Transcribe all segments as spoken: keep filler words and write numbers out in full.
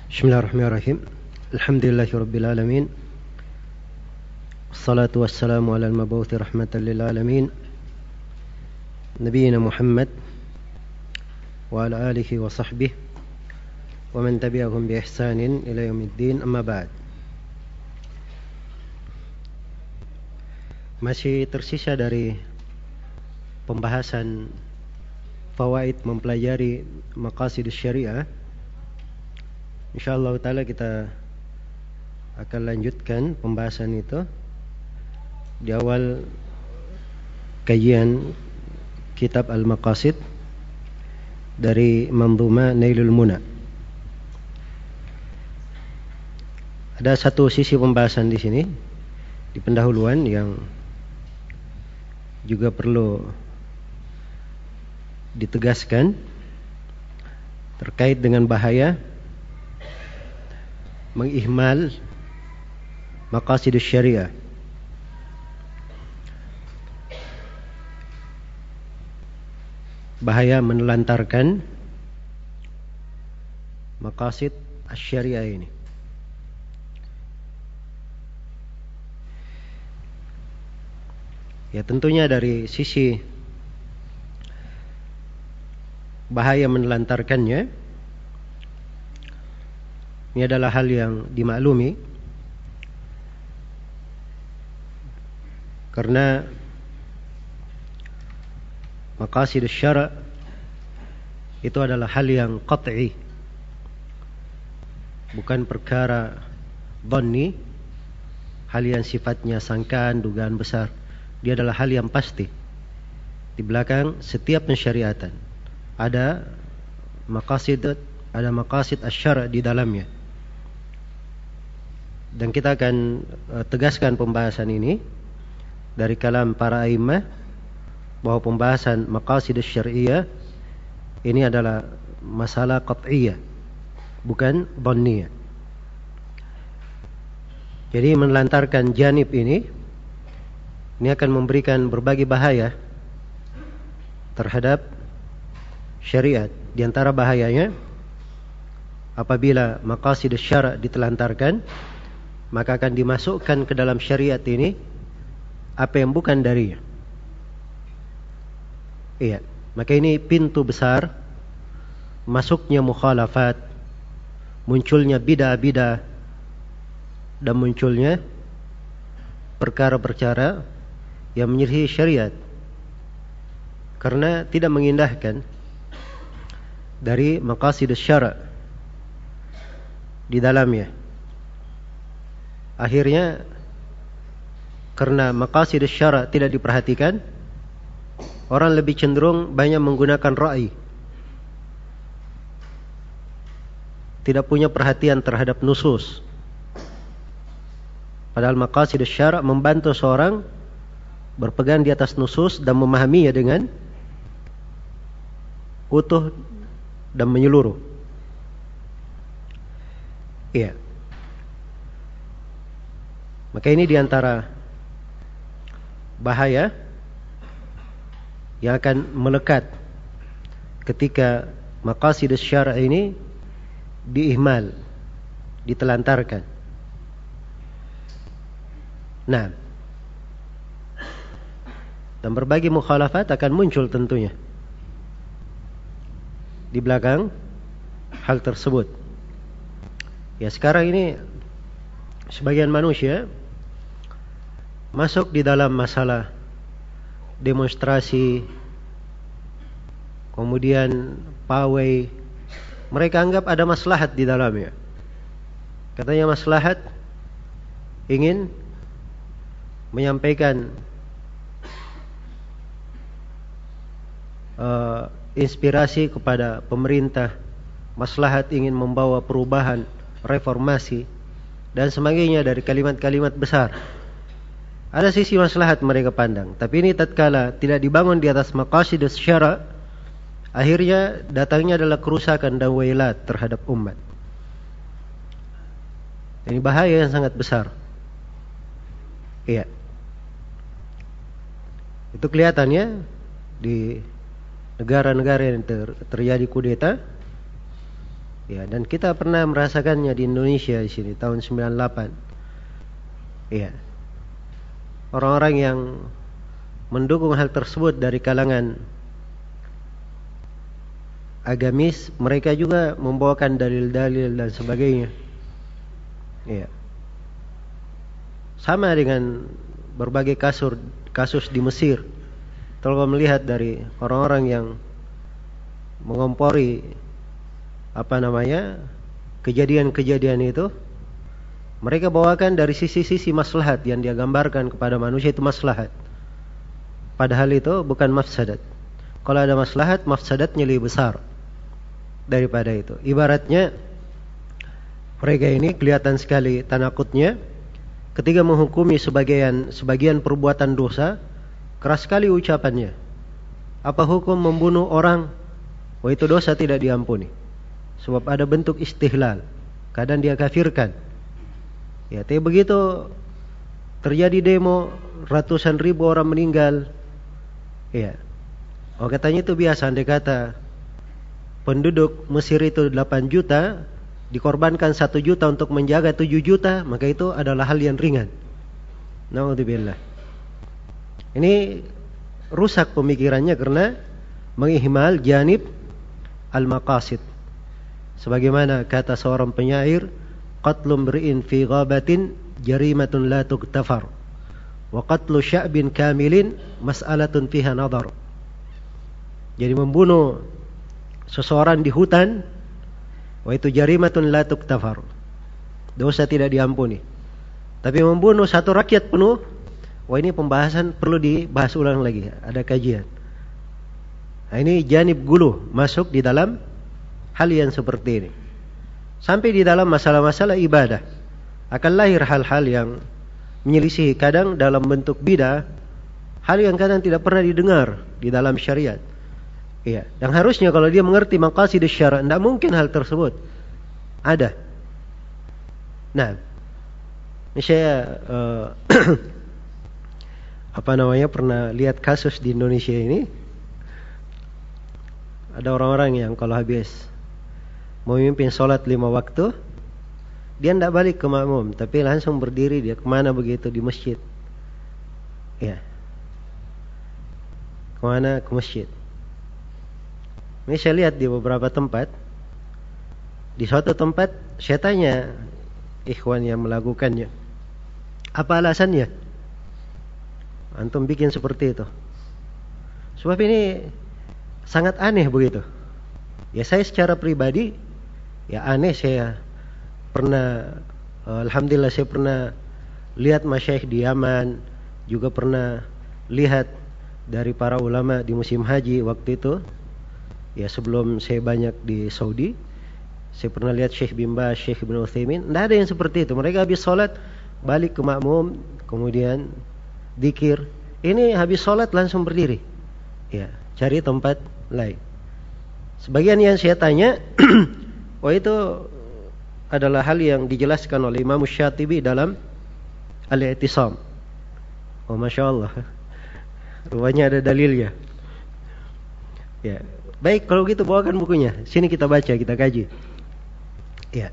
Bismillahirrahmanirrahim. Alhamdulillahirabbil alamin. Wassalatu wassalamu ala al-mabuthi rahmatan lil alamin. Nabiyyina Muhammad wa ala alihi wa sahbihi wa man tabi'ahum bi ihsanin ila yaumiddin. Amma ba'd. Masih tersisa dari pembahasan fawaid mempelajari maqasidus syariah. InsyaAllah ta'ala kita akan lanjutkan pembahasan itu di awal kajian kitab Al-Maqasid dari Manzuma Nailul Muna. Ada satu sisi pembahasan di sini di pendahuluan yang juga perlu ditegaskan terkait dengan bahaya mengihmal maqasidus syariah. Bahaya menelantarkan maqasid asy-syariah ini. Ya, tentunya dari sisi bahaya menelantarkannya, ini adalah hal yang dimaklumi karena maqasidus syara' itu adalah hal yang qat'i, bukan perkara dhanni, hal yang sifatnya sangkaan, dugaan besar. Dia adalah hal yang pasti. Di belakang setiap pensyariatan ada maqasid, ada maqasid asy-syara' di dalamnya. Dan kita akan uh, tegaskan pembahasan ini dari kalam para a'immah bahwa pembahasan maqasid syar'iyyah ini adalah masalah qat'iyyah, bukan dhanniyah. Jadi menelantarkan janib ini ini akan memberikan berbagai bahaya terhadap syariat. Di antara bahayanya, apabila maqasid syara' ditelantarkan, maka akan dimasukkan ke dalam syariat ini apa yang bukan darinya. Iya, maka ini pintu besar masuknya mukhalafat, munculnya bid'ah-bid'ah, dan munculnya perkara-perkara yang menyelisihi syariat karena tidak mengindahkan dari maqasidus syara' di dalamnya. Akhirnya karena maqasidus syara' tidak diperhatikan, orang lebih cenderung banyak menggunakan ra'i, tidak punya perhatian terhadap nusus. Padahal maqasidus syara' membantu seorang berpegang di atas nusus dan memahaminya dengan utuh dan menyeluruh. Iya. Maka ini diantara bahaya yang akan melekat ketika maqasidus syara' ini diihmal, ditelantarkan. Nah, dan berbagai mukhalafat akan muncul tentunya di belakang hal tersebut. Ya, sekarang ini sebagian manusia masuk di dalam masalah demonstrasi, kemudian pawai. Mereka anggap ada maslahat di dalamnya. Katanya maslahat ingin menyampaikan uh, inspirasi kepada pemerintah, maslahat ingin membawa perubahan, reformasi, dan sebagainya dari kalimat-kalimat besar. Ada sisi maslahat mereka pandang, tapi ini tatkala tidak dibangun di atas maqasidus syara', akhirnya datangnya adalah kerusakan dan wailat terhadap umat. Ini bahaya yang sangat besar. Iya. Itu kelihatannya di negara-negara yang ter, terjadi kudeta, Ya, dan kita pernah merasakannya di Indonesia di sini tahun sembilan puluh delapan. Ya. Orang-orang yang mendukung hal tersebut dari kalangan agamis, mereka juga membawakan dalil-dalil dan sebagainya. Ya. Sama dengan berbagai kasus kasus di Mesir. Kalau melihat dari orang-orang yang mengompori apa namanya kejadian-kejadian itu, mereka bawakan dari sisi-sisi maslahat yang dia gambarkan kepada manusia itu maslahat. Padahal itu bukan mafsadat. Kalau ada maslahat, mafsadatnya lebih besar daripada itu. Ibaratnya mereka ini kelihatan sekali tanakutnya ketika menghukumi sebagian sebagian perbuatan dosa, keras sekali ucapannya. Apa hukum membunuh orang? Oh, itu dosa tidak diampuni. Sebab ada bentuk istihlal. Kadang dia kafirkan. Ya, tapi begitu terjadi demo, ratusan ribu orang meninggal. Ya. Oh, katanya itu biasa. Andai kata penduduk Mesir itu delapan juta, dikorbankan satu juta untuk menjaga tujuh juta, maka itu adalah hal yang ringan. Naudzubillah. Ini rusak pemikirannya karena mengihmal janib al-maqasid. Sebagaimana kata seorang penyair, qatlun mri'in fi ghabatin jarimatun la tuktafar, wa qatlu sya'bin kamilin mas'alatun fiha nadhar. Jadi membunuh seseorang di hutan, wa itu jarimatun la tuktafar, dosa tidak diampuni. Tapi membunuh satu rakyat penuh, wah ini pembahasan perlu dibahas ulang lagi, ada kajian. Nah, ini janib guluh masuk di dalam hal yang seperti ini. Sampai di dalam masalah-masalah ibadah akan lahir hal-hal yang menyelisihi, kadang dalam bentuk bidah, hal yang kadang tidak pernah didengar di dalam syariat. Iya, dan harusnya kalau dia mengerti maqasid syara', tidak mungkin hal tersebut ada. Nah, ini saya uh, apa namanya pernah lihat kasus di Indonesia ini. Ada orang-orang yang kalau habis memimpin sholat lima waktu, dia tidak balik ke makmum, tapi langsung berdiri dia kemana begitu di masjid. Ya, kemana? Ke masjid. Ini saya lihat di beberapa tempat. Di suatu tempat saya tanya ikhwan yang melakukannya, apa alasannya antum bikin seperti itu? Sebab ini sangat aneh begitu. Ya, saya secara pribadi ya aneh. Saya pernah, alhamdulillah saya pernah lihat masyayikh di Yaman, juga pernah lihat dari para ulama di musim haji waktu itu. Ya, sebelum saya banyak di Saudi, saya pernah lihat Syekh bin Baz, Syekh Ibnu Utsaimin. Tidak ada yang seperti itu. Mereka habis sholat balik ke makmum, kemudian dzikir. Ini habis sholat langsung berdiri. Ya, cari tempat lain. Sebagian yang saya tanya, oh itu adalah hal yang dijelaskan oleh Imam Syatibi dalam Al-I'tisam. Oh, Masya Allah, rupanya ada dalilnya. Ya, baik kalau gitu bawakan bukunya. Sini kita baca, kita kaji. Ya,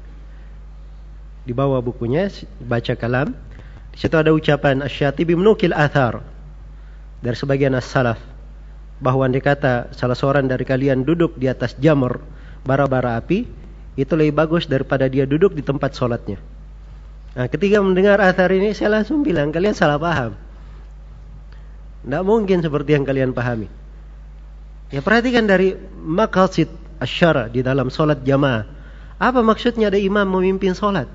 di bawah bukunya baca kalam. Di situ ada ucapan Asy-Syatibi menukil athar dari sebagian as-salaf, bahwa andai kata salah seorang dari kalian duduk di atas jamur bara-bara api, itu lebih bagus daripada dia duduk di tempat sholatnya. Nah, ketika mendengar athar ini, saya langsung bilang, kalian salah paham. Tidak mungkin seperti yang kalian pahami. Ya, perhatikan dari maqasid asy-syara' di dalam sholat jamaah. Apa maksudnya ada imam memimpin sholat?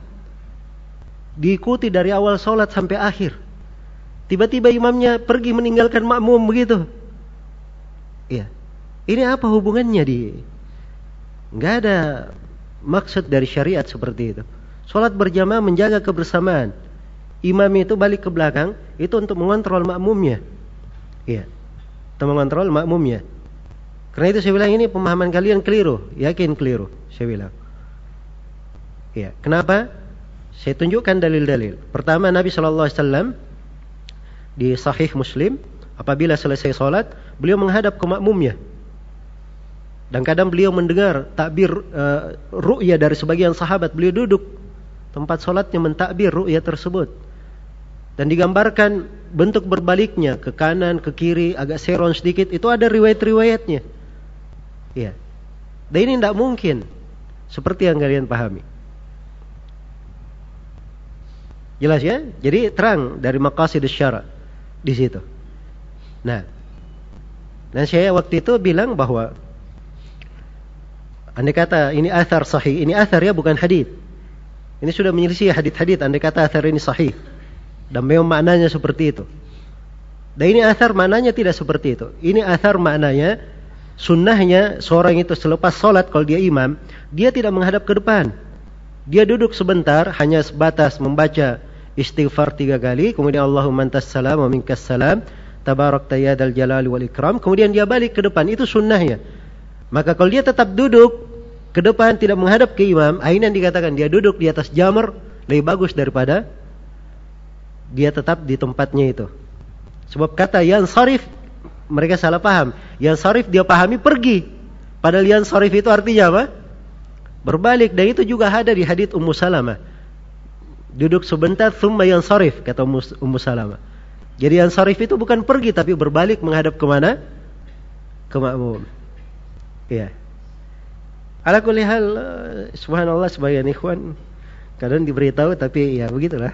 Diikuti dari awal sholat sampai akhir. Tiba-tiba imamnya pergi meninggalkan makmum begitu. Ya, ini apa hubungannya di? Enggak ada maksud dari syariat seperti itu. Sholat berjamaah menjaga kebersamaan. Imam itu balik ke belakang itu untuk mengontrol makmumnya. Iya, untuk mengontrol makmumnya. Karena itu saya bilang ini pemahaman kalian keliru, yakin keliru. Saya bilang. Iya, kenapa? Saya tunjukkan dalil-dalil. Pertama, Nabi Shallallahu Alaihi Wasallam di Sahih Muslim, apabila selesai sholat, beliau menghadap ke makmumnya. Dan kadang beliau mendengar takbir uh, ru'ya dari sebagian sahabat. Beliau duduk tempat sholatnya mentakbir ru'ya tersebut. Dan digambarkan bentuk berbaliknya, ke kanan, ke kiri, agak seron sedikit. Itu ada riwayat-riwayatnya. Ya. Dan ini tidak mungkin seperti yang kalian pahami. Jelas ya? Jadi terang dari maqasid syara' di situ. Nah, dan saya waktu itu bilang bahwa andai kata ini athar sahih, ini athar ya bukan hadith. Ini sudah menyelisih hadith-hadith. Andai kata athar ini sahih dan memang maknanya seperti itu. Dan ini athar maknanya tidak seperti itu. Ini athar maknanya sunnahnya seorang itu selepas sholat kalau dia imam, dia tidak menghadap ke depan. Dia duduk sebentar, hanya sebatas membaca istighfar tiga kali, kemudian Allahumma antas salam wa minkas salam, tabarakta ya dzal jalali wal ikram, kemudian dia balik ke depan. Itu sunnahnya. Maka kalau dia tetap duduk ke depan tidak menghadap ke imam, akhirnya dikatakan dia duduk di atas jamar, lebih bagus daripada dia tetap di tempatnya itu. Sebab kata yansarif, mereka salah paham. Yansarif dia pahami pergi. Padahal yansarif itu artinya apa? Berbalik. Dan itu juga ada di hadits Ummu Salamah. Duduk sebentar, thumma yansarif, kata Ummu Salamah. Jadi yansarif itu bukan pergi, tapi berbalik menghadap kemana? Ke makmum. Ya. Ala kulli hal, subhanallah, sebagian ikhwan kadang diberitahu, tapi ya begitulah.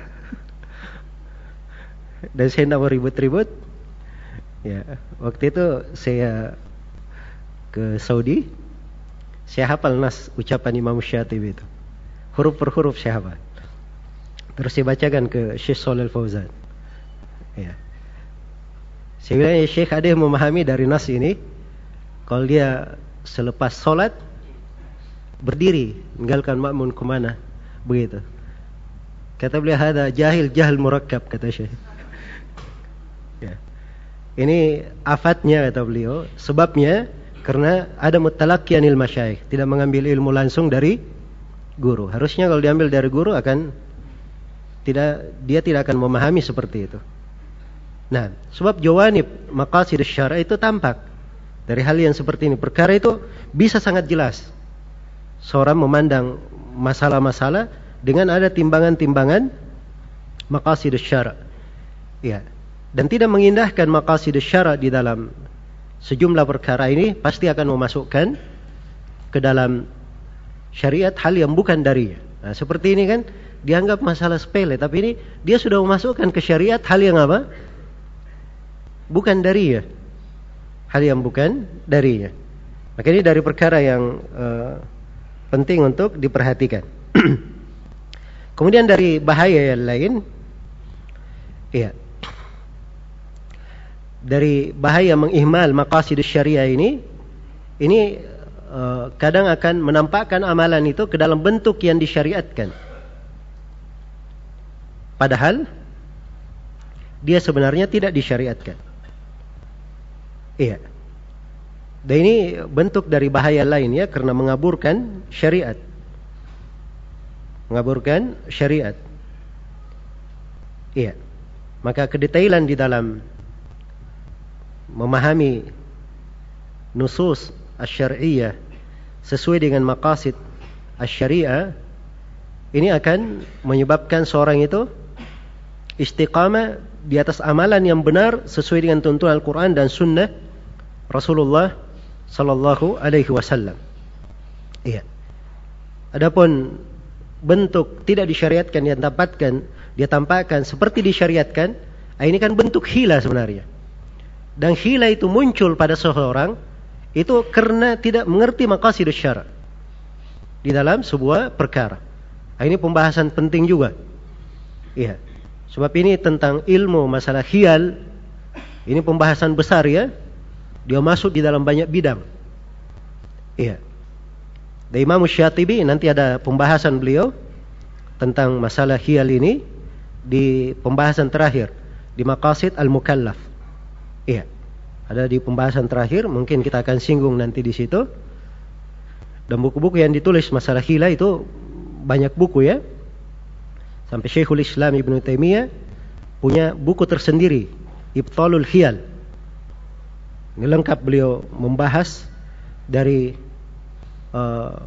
Dan saya tidak mau ribut-ribut. Ya, waktu itu saya ke Saudi, saya hafal nas ucapan Imam Syatibi itu, huruf per huruf saya hafal. Terus saya bacakan ke Syekh Shalih Al-Fauzan. Ya. Saya bilang, ya Syekh, ada yang memahami dari nas ini, kalau dia selepas sholat berdiri, meninggalkan makmum kemana, begitu. Kata beliau, hada jahil jahil murakkab, kata Syekh. Ya. Ini afatnya, kata beliau, sebabnya karena ada mutalaqqiyanil masyayikh, tidak mengambil ilmu langsung dari guru. Harusnya kalau diambil dari guru akan tidak, dia tidak akan memahami seperti itu. Nah, sebab jawanib maqasid syara' itu tampak dari hal yang seperti ini. Perkara itu bisa sangat jelas seorang memandang masalah-masalah dengan ada timbangan-timbangan maqasid syara'. Ya. Dan tidak mengindahkan maqasid syara' di dalam sejumlah perkara ini pasti akan memasukkan ke dalam syariat hal yang bukan darinya. Nah, seperti ini kan dianggap masalah sepele, tapi ini dia sudah memasukkan ke syariat hal yang apa? Bukan darinya. Hal yang bukan darinya. Maka ini dari perkara yang uh, penting untuk diperhatikan. Kemudian dari bahaya yang lain, iya. Dari bahaya mengihmal maqasid syariah ini, ini uh, kadang akan menampakkan amalan itu ke dalam bentuk yang disyariatkan. Padahal dia sebenarnya tidak disyariatkan. Iya. Dan ini bentuk dari bahaya lain ya, karena mengaburkan syariat. Mengaburkan syariat. Iya. Maka kedetailan di dalam memahami nusus asy-syar'iyyah sesuai dengan maqasid asy-syari'ah ini akan menyebabkan seorang itu istiqamah di atas amalan yang benar sesuai dengan tuntunan Al-Quran dan Sunnah Rasulullah Sallallahu Alaihi Wasallam. Iya. Adapun bentuk tidak disyariatkan yang tampakkan, dia tampakkan seperti disyariatkan, ini kan bentuk hila sebenarnya. Dan hila itu muncul pada seseorang itu karena tidak mengerti maqasid syara' di dalam sebuah perkara. Ini pembahasan penting juga. Iya. Sebab ini tentang ilmu masalah khiyal. Ini pembahasan besar ya. Dia masuk di dalam banyak bidang. Iya. Dan Imam Syatibi nanti ada pembahasan beliau tentang masalah khiyal ini di pembahasan terakhir di Maqasid Al-Mukallaf. Iya. Ada di pembahasan terakhir, mungkin kita akan singgung nanti di situ. Dan buku-buku yang ditulis masalah khiyal itu banyak buku ya. Sampai Syekhul Islam Ibnu Taimiyah punya buku tersendiri, Ibtalul Khiyal. Ini lengkap beliau membahas dari uh,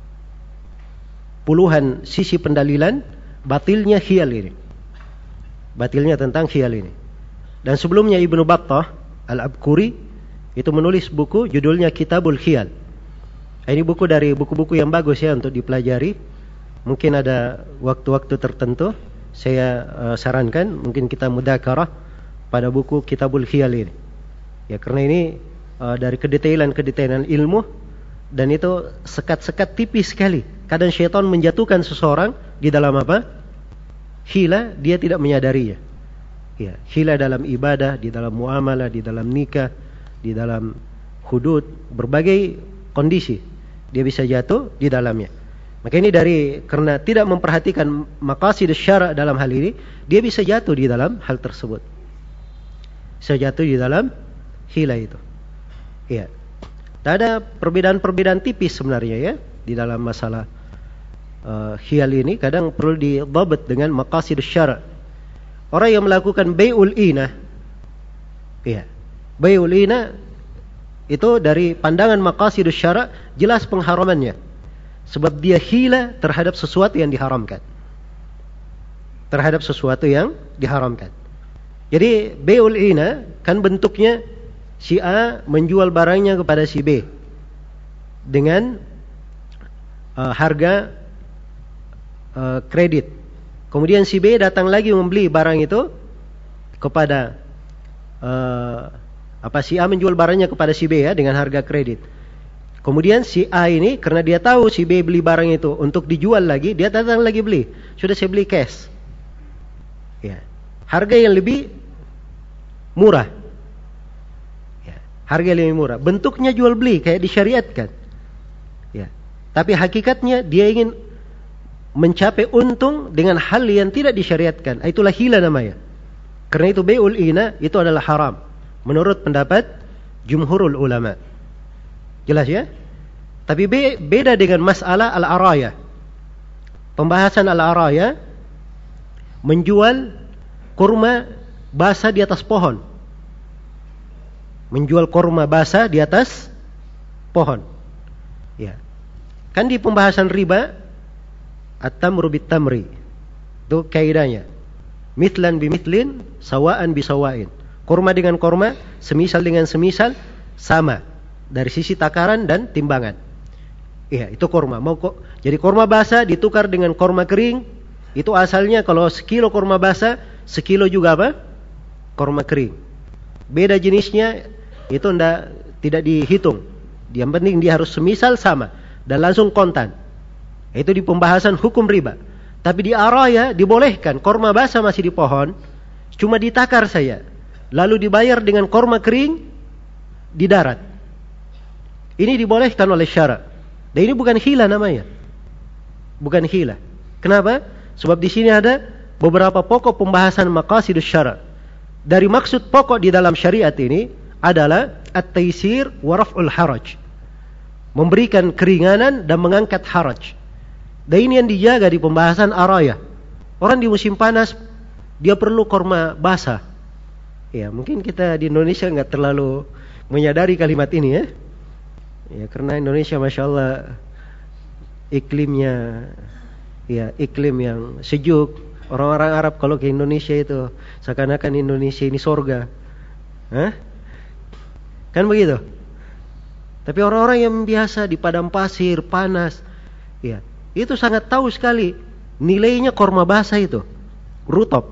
puluhan sisi pendalilan batilnya khiyal ini. Batilnya tentang khiyal ini. Dan sebelumnya Ibnu Battah Al-Abkuri itu menulis buku judulnya Kitabul Khiyal. Ini buku dari buku-buku yang bagus ya untuk dipelajari. Mungkin ada waktu-waktu tertentu saya uh, sarankan mungkin kita mudzakarah pada buku Kitabul Khiyal ini. Ya karena ini uh, dari kedetailan-kedetailan ilmu dan itu sekat-sekat tipis sekali. Kadang syaitan menjatuhkan seseorang di dalam apa? Khila, dia tidak menyadarinya. Ya, khila dalam ibadah, di dalam muamalah, di dalam nikah, di dalam hudud, berbagai kondisi dia bisa jatuh di dalamnya. Maka ini dari karena tidak memperhatikan maqasid syara' dalam hal ini, dia bisa jatuh di dalam hal tersebut. Bisa jatuh di dalam khila itu. Ya. Ada perbedaan-perbedaan tipis sebenarnya ya di dalam masalah uh, khiyal ini. Kadang perlu didhabat dengan maqasid syara'. Orang yang melakukan bai'ul inah, ya, bai'ul inah itu dari pandangan maqasid syara' jelas pengharamannya. Sebab dia khila terhadap sesuatu yang diharamkan. Terhadap sesuatu yang diharamkan. Jadi bai'ul inah kan bentuknya si A menjual barangnya kepada si B dengan uh, harga uh, kredit. Kemudian si B datang lagi membeli barang itu kepada uh, apa si A menjual barangnya kepada si B ya dengan harga kredit. Kemudian si A ini karena dia tahu si B beli barang itu untuk dijual lagi, dia datang lagi beli. Sudah saya beli cash. Ya. Harga yang lebih murah. Ya. Harga yang lebih murah. Bentuknya jual beli kayak disyariatkan. Ya. Tapi hakikatnya dia ingin mencapai untung dengan hal yang tidak disyariatkan. Itulah hila namanya. Karena itu bai'ul ina itu adalah haram menurut pendapat jumhurul ulama. Jelas ya? Tapi be- beda dengan masalah al-araya. Pembahasan al-araya menjual kurma basah di atas pohon. Menjual kurma basah di atas pohon. Ya. Kan di pembahasan riba at-tamru bit-tamri. Itu kaidahnya. Mithlan bimithlin, sawaan bisawain. Kurma dengan kurma, semisal dengan semisal, sama dari sisi takaran dan timbangan. Iya, itu kurma. Mau kok jadi kurma basah ditukar dengan kurma kering, itu asalnya kalau sekilo kurma basah, sekilo juga apa? Kurma kering. Beda jenisnya itu ndak tidak dihitung. Yang penting dia harus semisal sama dan langsung kontan. Itu di pembahasan hukum riba. Tapi di araya dibolehkan kurma basah masih di pohon, cuma ditakar saja. Lalu dibayar dengan kurma kering di darat. Ini dibolehkan oleh syara'. Dan ini bukan khila namanya. Bukan khila. Kenapa? Sebab di sini ada beberapa pokok pembahasan maqasidus syara'. Dari maksud pokok di dalam syariat ini adalah at-taysir wa raf'ul haraj. Memberikan keringanan dan mengangkat haraj. Dan ini yang dijaga di pembahasan araya. Orang di musim panas dia perlu kurma basah. Ya, mungkin kita di Indonesia enggak terlalu menyadari kalimat ini ya. Ya, karena Indonesia Masya Allah iklimnya ya iklim yang sejuk. Orang-orang Arab kalau ke Indonesia itu seakan-akan Indonesia ini surga. Hah? Kan begitu? Tapi orang-orang yang biasa di padang pasir, panas, ya, itu sangat tahu sekali nilainya kurma basah itu. Rutop.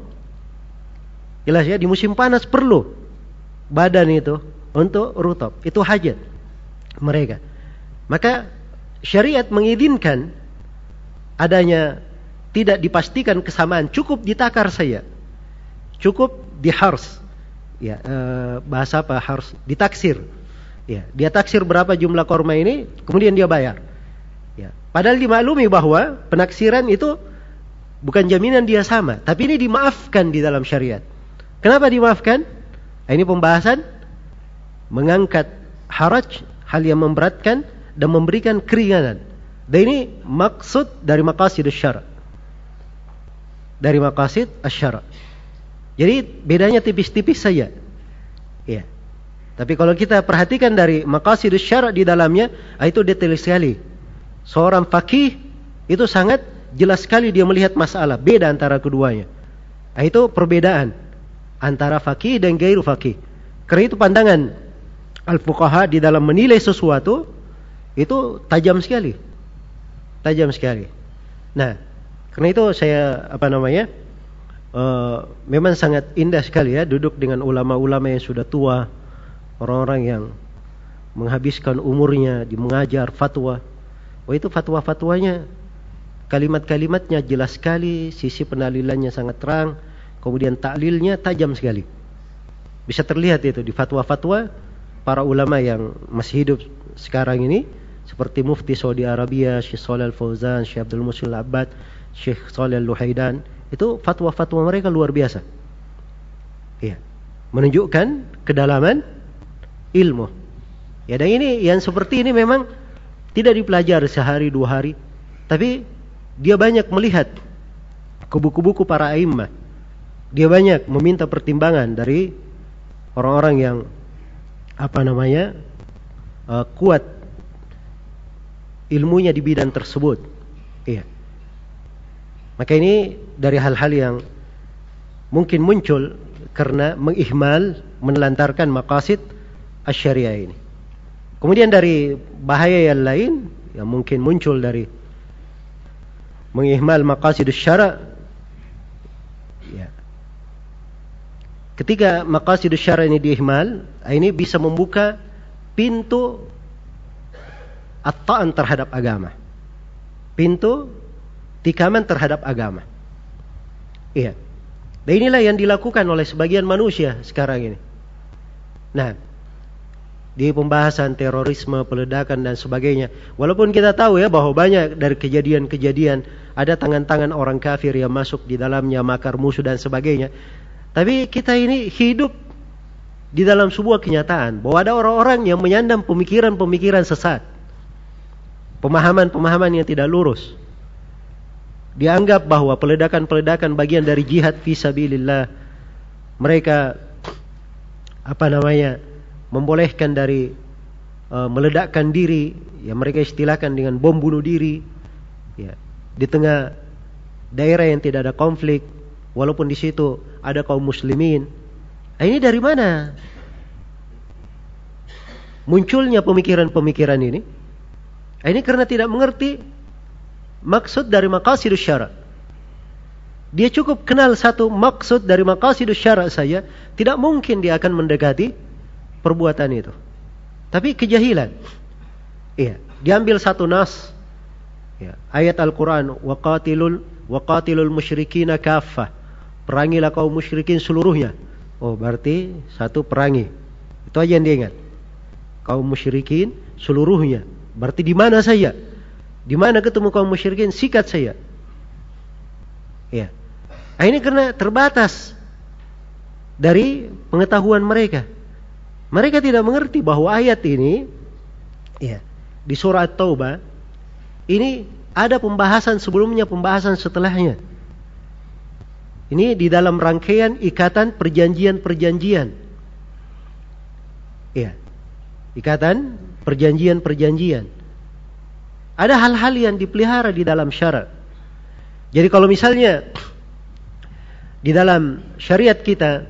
Jelas ya, di musim panas perlu badan itu untuk rutop. Itu hajat mereka. Maka syariat mengizinkan adanya tidak dipastikan kesamaan, cukup ditakar saja. Cukup dihars. Ya, eh, bahasa apa harus ditaksir. Ya, dia taksir berapa jumlah kurma ini, kemudian dia bayar. Ya, padahal dimaklumi bahwa penaksiran itu bukan jaminan dia sama, tapi ini dimaafkan di dalam syariat. Kenapa dimaafkan? Ini pembahasan mengangkat haraj, hal yang memberatkan dan memberikan keringanan. Dan ini maksud dari maqasid asy-syara'. Dari maqasid asy-syara'. Jadi bedanya tipis-tipis saja. Ya. Tapi kalau kita perhatikan dari maqasid asy-syara' di dalamnya, itu detail sekali. Seorang faqih itu sangat jelas sekali dia melihat masalah, beda antara keduanya. Nah, itu perbedaan antara faqih dan gairu faqih. Karena itu pandangan al-fuqaha di dalam menilai sesuatu itu tajam sekali. Tajam sekali. Nah, karena itu saya apa namanya? Uh, memang sangat indah sekali ya duduk dengan ulama-ulama yang sudah tua, orang-orang yang menghabiskan umurnya di mengajar fatwa. Oh, itu fatwa-fatwanya, kalimat-kalimatnya jelas sekali, sisi penalilannya sangat terang, kemudian taklilnya tajam sekali. Bisa terlihat itu di fatwa-fatwa para ulama yang masih hidup sekarang ini, seperti Mufti Saudi Arabia, Syekh Shalih Al-Fauzan, Syekh Abdul Muhsin Al-Abbad, Syekh Shalih Al-Luhaidan. Itu fatwa-fatwa mereka luar biasa. Iya. Menunjukkan kedalaman ilmu. Ya, dan ini yang seperti ini memang tidak dipelajari sehari dua hari, tapi dia banyak melihat ke buku-buku para a'immah. Dia banyak meminta pertimbangan dari orang-orang yang apa namanya? Uh, kuat ilmunya di bidang tersebut. Iya. Maka ini dari hal-hal yang mungkin muncul karena mengihmal, menelantarkan maqasid asy-syariah ini. Kemudian dari bahaya yang lain yang mungkin muncul dari mengihmal maqasid asy-syara', ya. Ketika maqasid asy-syara' ini diihmal, ini bisa membuka pintu at-ta'an terhadap agama. Pintu tikaman terhadap agama. Iya. Dan inilah yang dilakukan oleh sebagian manusia sekarang ini. Nah, di pembahasan terorisme, peledakan dan sebagainya, walaupun kita tahu ya bahwa banyak dari kejadian-kejadian ada tangan-tangan orang kafir yang masuk di dalamnya, makar musuh dan sebagainya, tapi kita ini hidup di dalam sebuah kenyataan bahwa ada orang-orang yang menyandang pemikiran-pemikiran sesat, pemahaman-pemahaman yang tidak lurus. Dianggap bahwa peledakan-peledakan bagian dari jihad fisabilillah. Mereka apa namanya? Membolehkan dari uh, meledakkan diri, yang mereka istilahkan dengan bom bunuh diri, ya, di tengah daerah yang tidak ada konflik, walaupun di situ ada kaum muslimin. Nah, ini dari mana munculnya pemikiran-pemikiran ini? Nah, ini karena tidak mengerti maksud dari maqasidus syara'. Dia cukup kenal satu maksud dari maqasidus syara' saja, tidak mungkin dia akan mendekati perbuatan itu. Tapi kejahilan. Iya, diambil satu nas, ya, ayat Al-Qur'an, waqatilul waqatilul musyrikina kaffah. Perangilah kaum musyrikin seluruhnya. Oh, berarti satu perangi. Itu aja yang dia ingat. Kaum musyrikin seluruhnya. Berarti di mana saja? Di mana ketemu kaum musyrikin, sikat saya. Ya. Nah, ini karena terbatas dari pengetahuan mereka. Mereka tidak mengerti bahwa ayat ini, ya, di surah At-Taubah ini ada pembahasan sebelumnya, pembahasan setelahnya. Ini di dalam rangkaian ikatan perjanjian-perjanjian. Ya. Ikatan perjanjian-perjanjian. Ada hal-hal yang dipelihara di dalam syara'. Jadi kalau misalnya di dalam syariat kita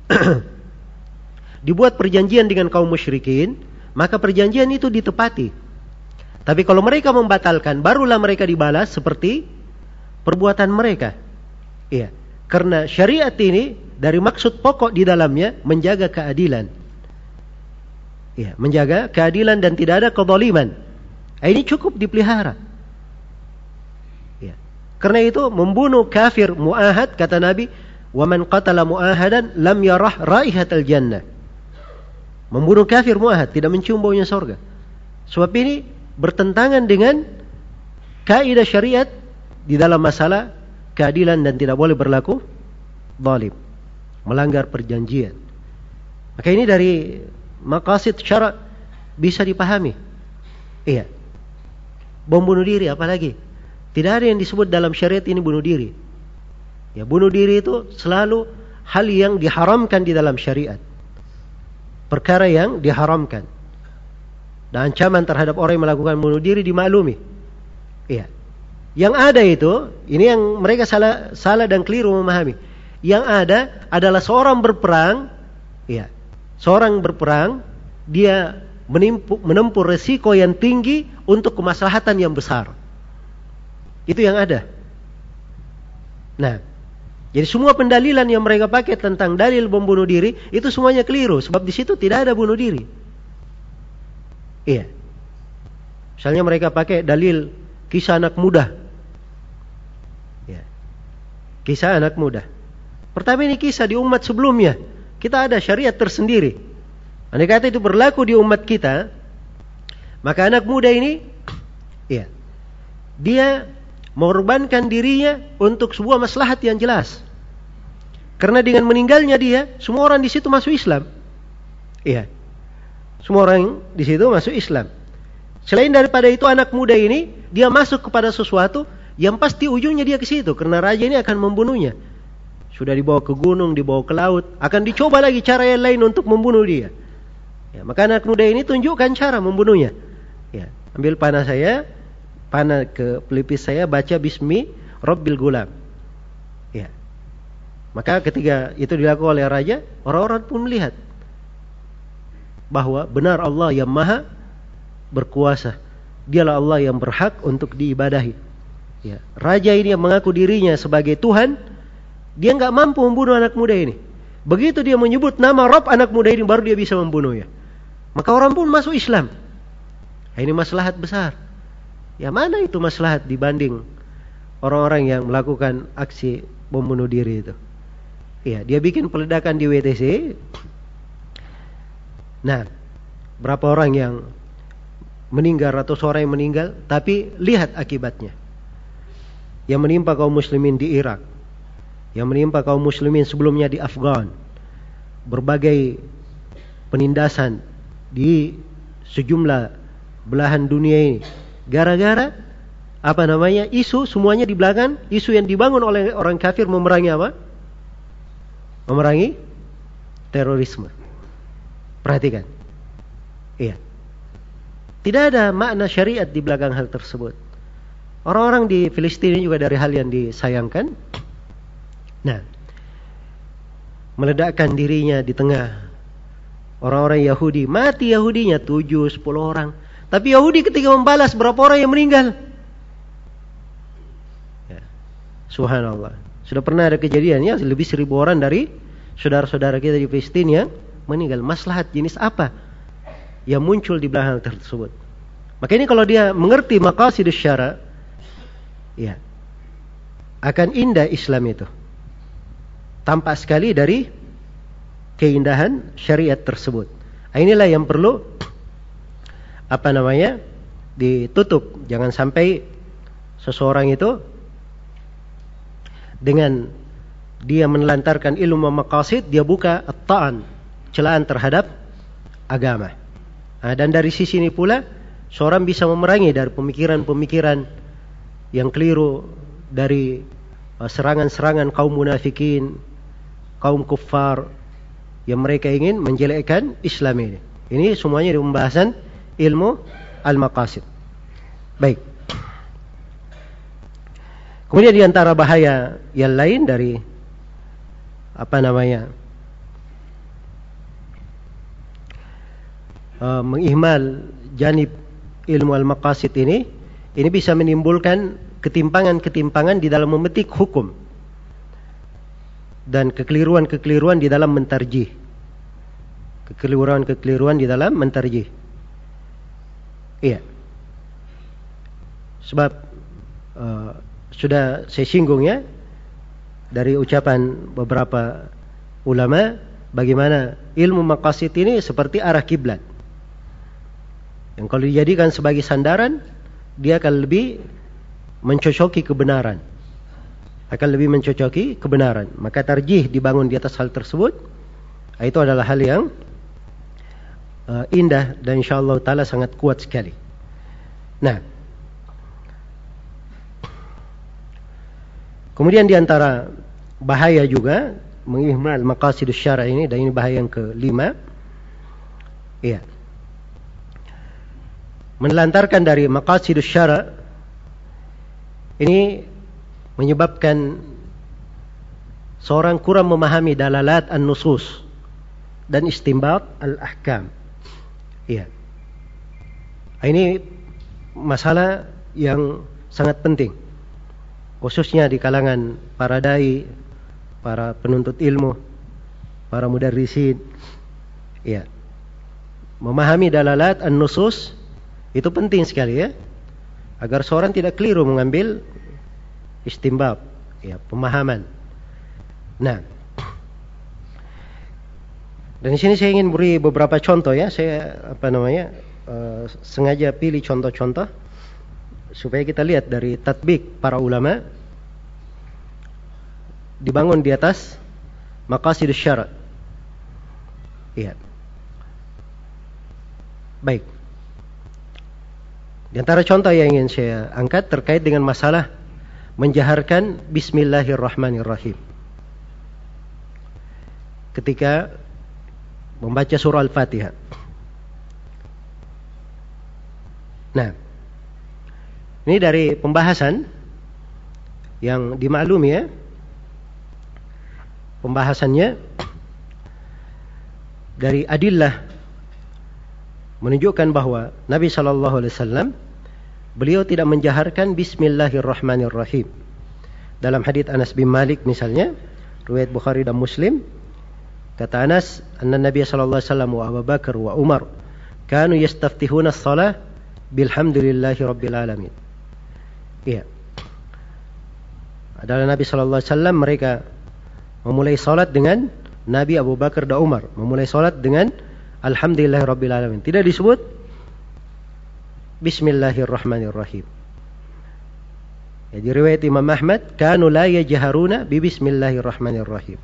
dibuat perjanjian dengan kaum musyrikin, maka perjanjian itu ditepati. Tapi kalau mereka membatalkan, barulah mereka dibalas seperti perbuatan mereka. Iya, karena syariat ini dari maksud pokok di dalamnya menjaga keadilan. Iya, menjaga keadilan dan tidak ada kezaliman. Ini cukup dipelihara. Ya. Karena itu membunuh kafir mu'ahad, kata Nabi, wa man qatala mu'ahadan lam yarah raihatal jannah. Membunuh kafir mu'ahad tidak mencium baunya surga. Sebab ini bertentangan dengan kaidah syariat di dalam masalah keadilan dan tidak boleh berlaku zalim, melanggar perjanjian. Maka ini dari maqasid syara' bisa dipahami. Iya. Bom bunuh diri apalagi? Tidak ada yang disebut dalam syariat ini bunuh diri. Ya, bunuh diri itu selalu hal yang diharamkan di dalam syariat. Perkara yang diharamkan. Dan ancaman terhadap orang yang melakukan bunuh diri dimaklumi. Iya. Yang ada itu, ini yang mereka salah salah dan keliru memahami. Yang ada adalah seorang berperang, iya. Seorang berperang, dia menempuh, menempuh resiko yang tinggi untuk kemaslahatan yang besar. Itu yang ada. Nah, jadi semua pendalilan yang mereka pakai tentang dalil membunuh diri itu semuanya keliru, sebab di situ tidak ada bunuh diri. Iya. Misalnya mereka pakai dalil kisah anak muda. Ya. Kisah anak muda. Pertama ini kisah di umat sebelumnya. Kita ada syariat tersendiri. Andai kata itu berlaku di umat kita, maka anak muda ini, ya, dia mengorbankan dirinya untuk sebuah maslahat yang jelas. Karena dengan meninggalnya dia, semua orang di situ masuk Islam. Iya. Semua orang di situ masuk Islam. Selain daripada itu, anak muda ini dia masuk kepada sesuatu yang pasti ujungnya dia ke situ, karena raja ini akan membunuhnya. Sudah dibawa ke gunung, dibawa ke laut, akan dicoba lagi cara yang lain untuk membunuh dia. Ya, maka anak muda ini tunjukkan cara membunuhnya. Ya, ambil panah saya, panah ke pelipis saya, baca Bismi Rabbil Gulam. Ya. Maka ketika itu dilakukan oleh raja, orang-orang pun melihat bahwa benar Allah yang maha berkuasa. Dialah Allah yang berhak untuk diibadahi. Ya. Raja ini yang mengaku dirinya sebagai Tuhan, dia enggak mampu membunuh anak muda ini. Begitu dia menyebut nama Rabb anak muda ini, baru dia bisa membunuhnya. Maka orang pun masuk Islam. Nah, ini maslahat besar. Ya, mana itu maslahat dibanding orang-orang yang melakukan aksi bom bunuh diri itu. Ya, dia bikin peledakan di W T C. Nah, berapa orang yang meninggal, ratus orang yang meninggal, tapi lihat akibatnya. Yang menimpa kaum muslimin di Irak, yang menimpa kaum muslimin sebelumnya di Afghan, berbagai penindasan di sejumlah belahan dunia ini, gara-gara apa namanya isu, semuanya di belakang isu yang dibangun oleh orang kafir memerangi apa? Memerangi terorisme. Perhatikan, iya, tidak ada makna syariat di belakang hal tersebut. Orang-orang di Filistin juga dari hal yang disayangkan. Nah, meledakkan dirinya di tengah orang-orang Yahudi, mati Yahudinya tujuh, sepuluh orang. Tapi Yahudi ketika membalas, berapa orang yang meninggal? Ya. Subhanallah. Sudah pernah ada kejadiannya, lebih seribu orang dari saudara-saudara kita di Filistin yang meninggal. Maslahat jenis apa yang muncul di belakang tersebut? Maka ini kalau dia mengerti maqasidus syara', ya, akan indah Islam itu. Tampak sekali dari keindahan syariat tersebut. Inilah yang perlu apa namanya ditutup. Jangan sampai seseorang itu dengan dia menelantarkan ilmu maqasid, dia buka at-ta'an, celaan terhadap agama. Nah, dan dari sisi ini pula seorang bisa memerangi dari pemikiran-pemikiran yang keliru, dari serangan-serangan kaum munafikin, kaum kuffar yang mereka ingin menjelekkan Islam ini. Ini semuanya di pembahasan ilmu al-maqasid. Baik. Kemudian di antara bahaya yang lain dari apa namanya uh, mengihmal janib ilmu al-maqasid ini, ini bisa menimbulkan ketimpangan-ketimpangan di dalam memetik hukum dan kekeliruan-kekeliruan di dalam mentarjih. Kekeliruan-kekeliruan di dalam mentarjih. Iya. Sebab uh, sudah saya singgung ya dari ucapan beberapa ulama bagaimana ilmu maqasid ini seperti arah kiblat. Yang kalau dijadikan sebagai sandaran, dia akan lebih mencocoki kebenaran. Akan lebih mencocoki kebenaran. Maka tarjih dibangun di atas hal tersebut. Itu adalah hal yang uh, indah dan insyaallah ta'ala sangat kuat sekali. Nah, kemudian di antara bahaya juga mengihmal maqasidus syara' ini, dan ini bahaya yang kelima. Iya. Menelantarkan dari maqasidus syara' Ini menyebabkan seorang kurang memahami dalalat an-nusus dan istinbat al-ahkam. Iya. Ini masalah yang sangat penting, khususnya di kalangan para dai, para penuntut ilmu, para mudarrisin. Iya. Memahami dalalat an-nusus itu penting sekali ya, agar seorang tidak keliru mengambil istinbat, ya, pemahaman. Nah, dan di sini saya ingin beri beberapa contoh ya. Saya apa namanya uh, sengaja pilih contoh-contoh supaya kita lihat dari tatbik para ulama dibangun di atas maqasidus syara'. Iya. Baik. Di antara contoh yang ingin saya angkat terkait dengan masalah menjaharkan bismillahirrahmanirrahim ketika membaca surah Al-Fatihah. Nah, ini dari pembahasan yang dimaklumi ya. Pembahasannya dari adillah menunjukkan bahwa Nabi shallallahu alaihi wasallam beliau tidak menjaharkan bismillahirrahmanirrahim. Dalam hadits Anas bin Malik misalnya, riwayat Bukhari dan Muslim, kata Anas, anna Nabi sallallahu alaihi wasallam wa Abu Bakar wa Umar kanu yastaftihuna as-salah bilhamdulillahi rabbil alamin. Iya. Adalah Nabi sallallahu alaihi wasallam mereka memulai salat dengan Nabi Abu Bakar dan Umar memulai salat dengan alhamdulillahi rabbil alamin. Tidak disebut bismillahirrahmanirrahim. Ya, di riwayat Imam Ahmad, kanu la yajharuna bi bismillahirrahmanirrahim.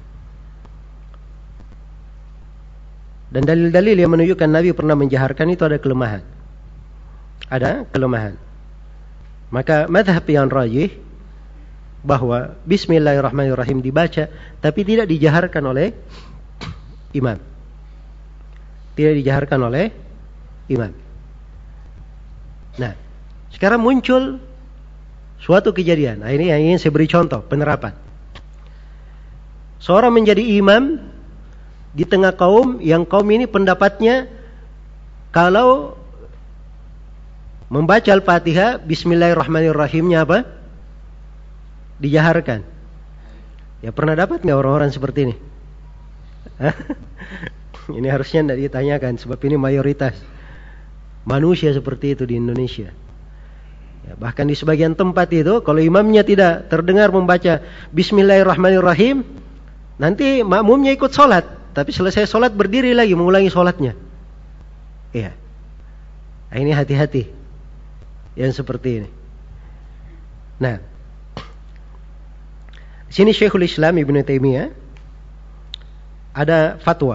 Dan dalil-dalil yang menunjukkan Nabi pernah menjaharkan itu ada kelemahan. Ada kelemahan. Maka mazhab yang rajih bahwa bismillahirrahmanirrahim dibaca tapi tidak dijaharkan oleh imam. Tidak dijaharkan oleh imam. Nah, sekarang muncul suatu kejadian. Nah, ini yang ingin saya beri contoh penerapan. Seorang menjadi imam di tengah kaum yang kaum ini pendapatnya kalau membaca Al-Fatihah bismillahirrahmanirrahimnya apa? Dijaharkan. Ya, pernah dapat nggak orang-orang seperti ini? Ini harusnya tidak ditanyakan sebab ini mayoritas manusia seperti itu di Indonesia. Ya, bahkan di sebagian tempat itu kalau imamnya tidak terdengar membaca bismillahirrahmanirrahim, nanti makmumnya ikut sholat, tapi selesai sholat berdiri lagi mengulangi sholatnya. Iya. Nah, ini hati-hati yang seperti ini. Nah, sini Syekhul Islam Ibnu Taimiyah ada fatwa.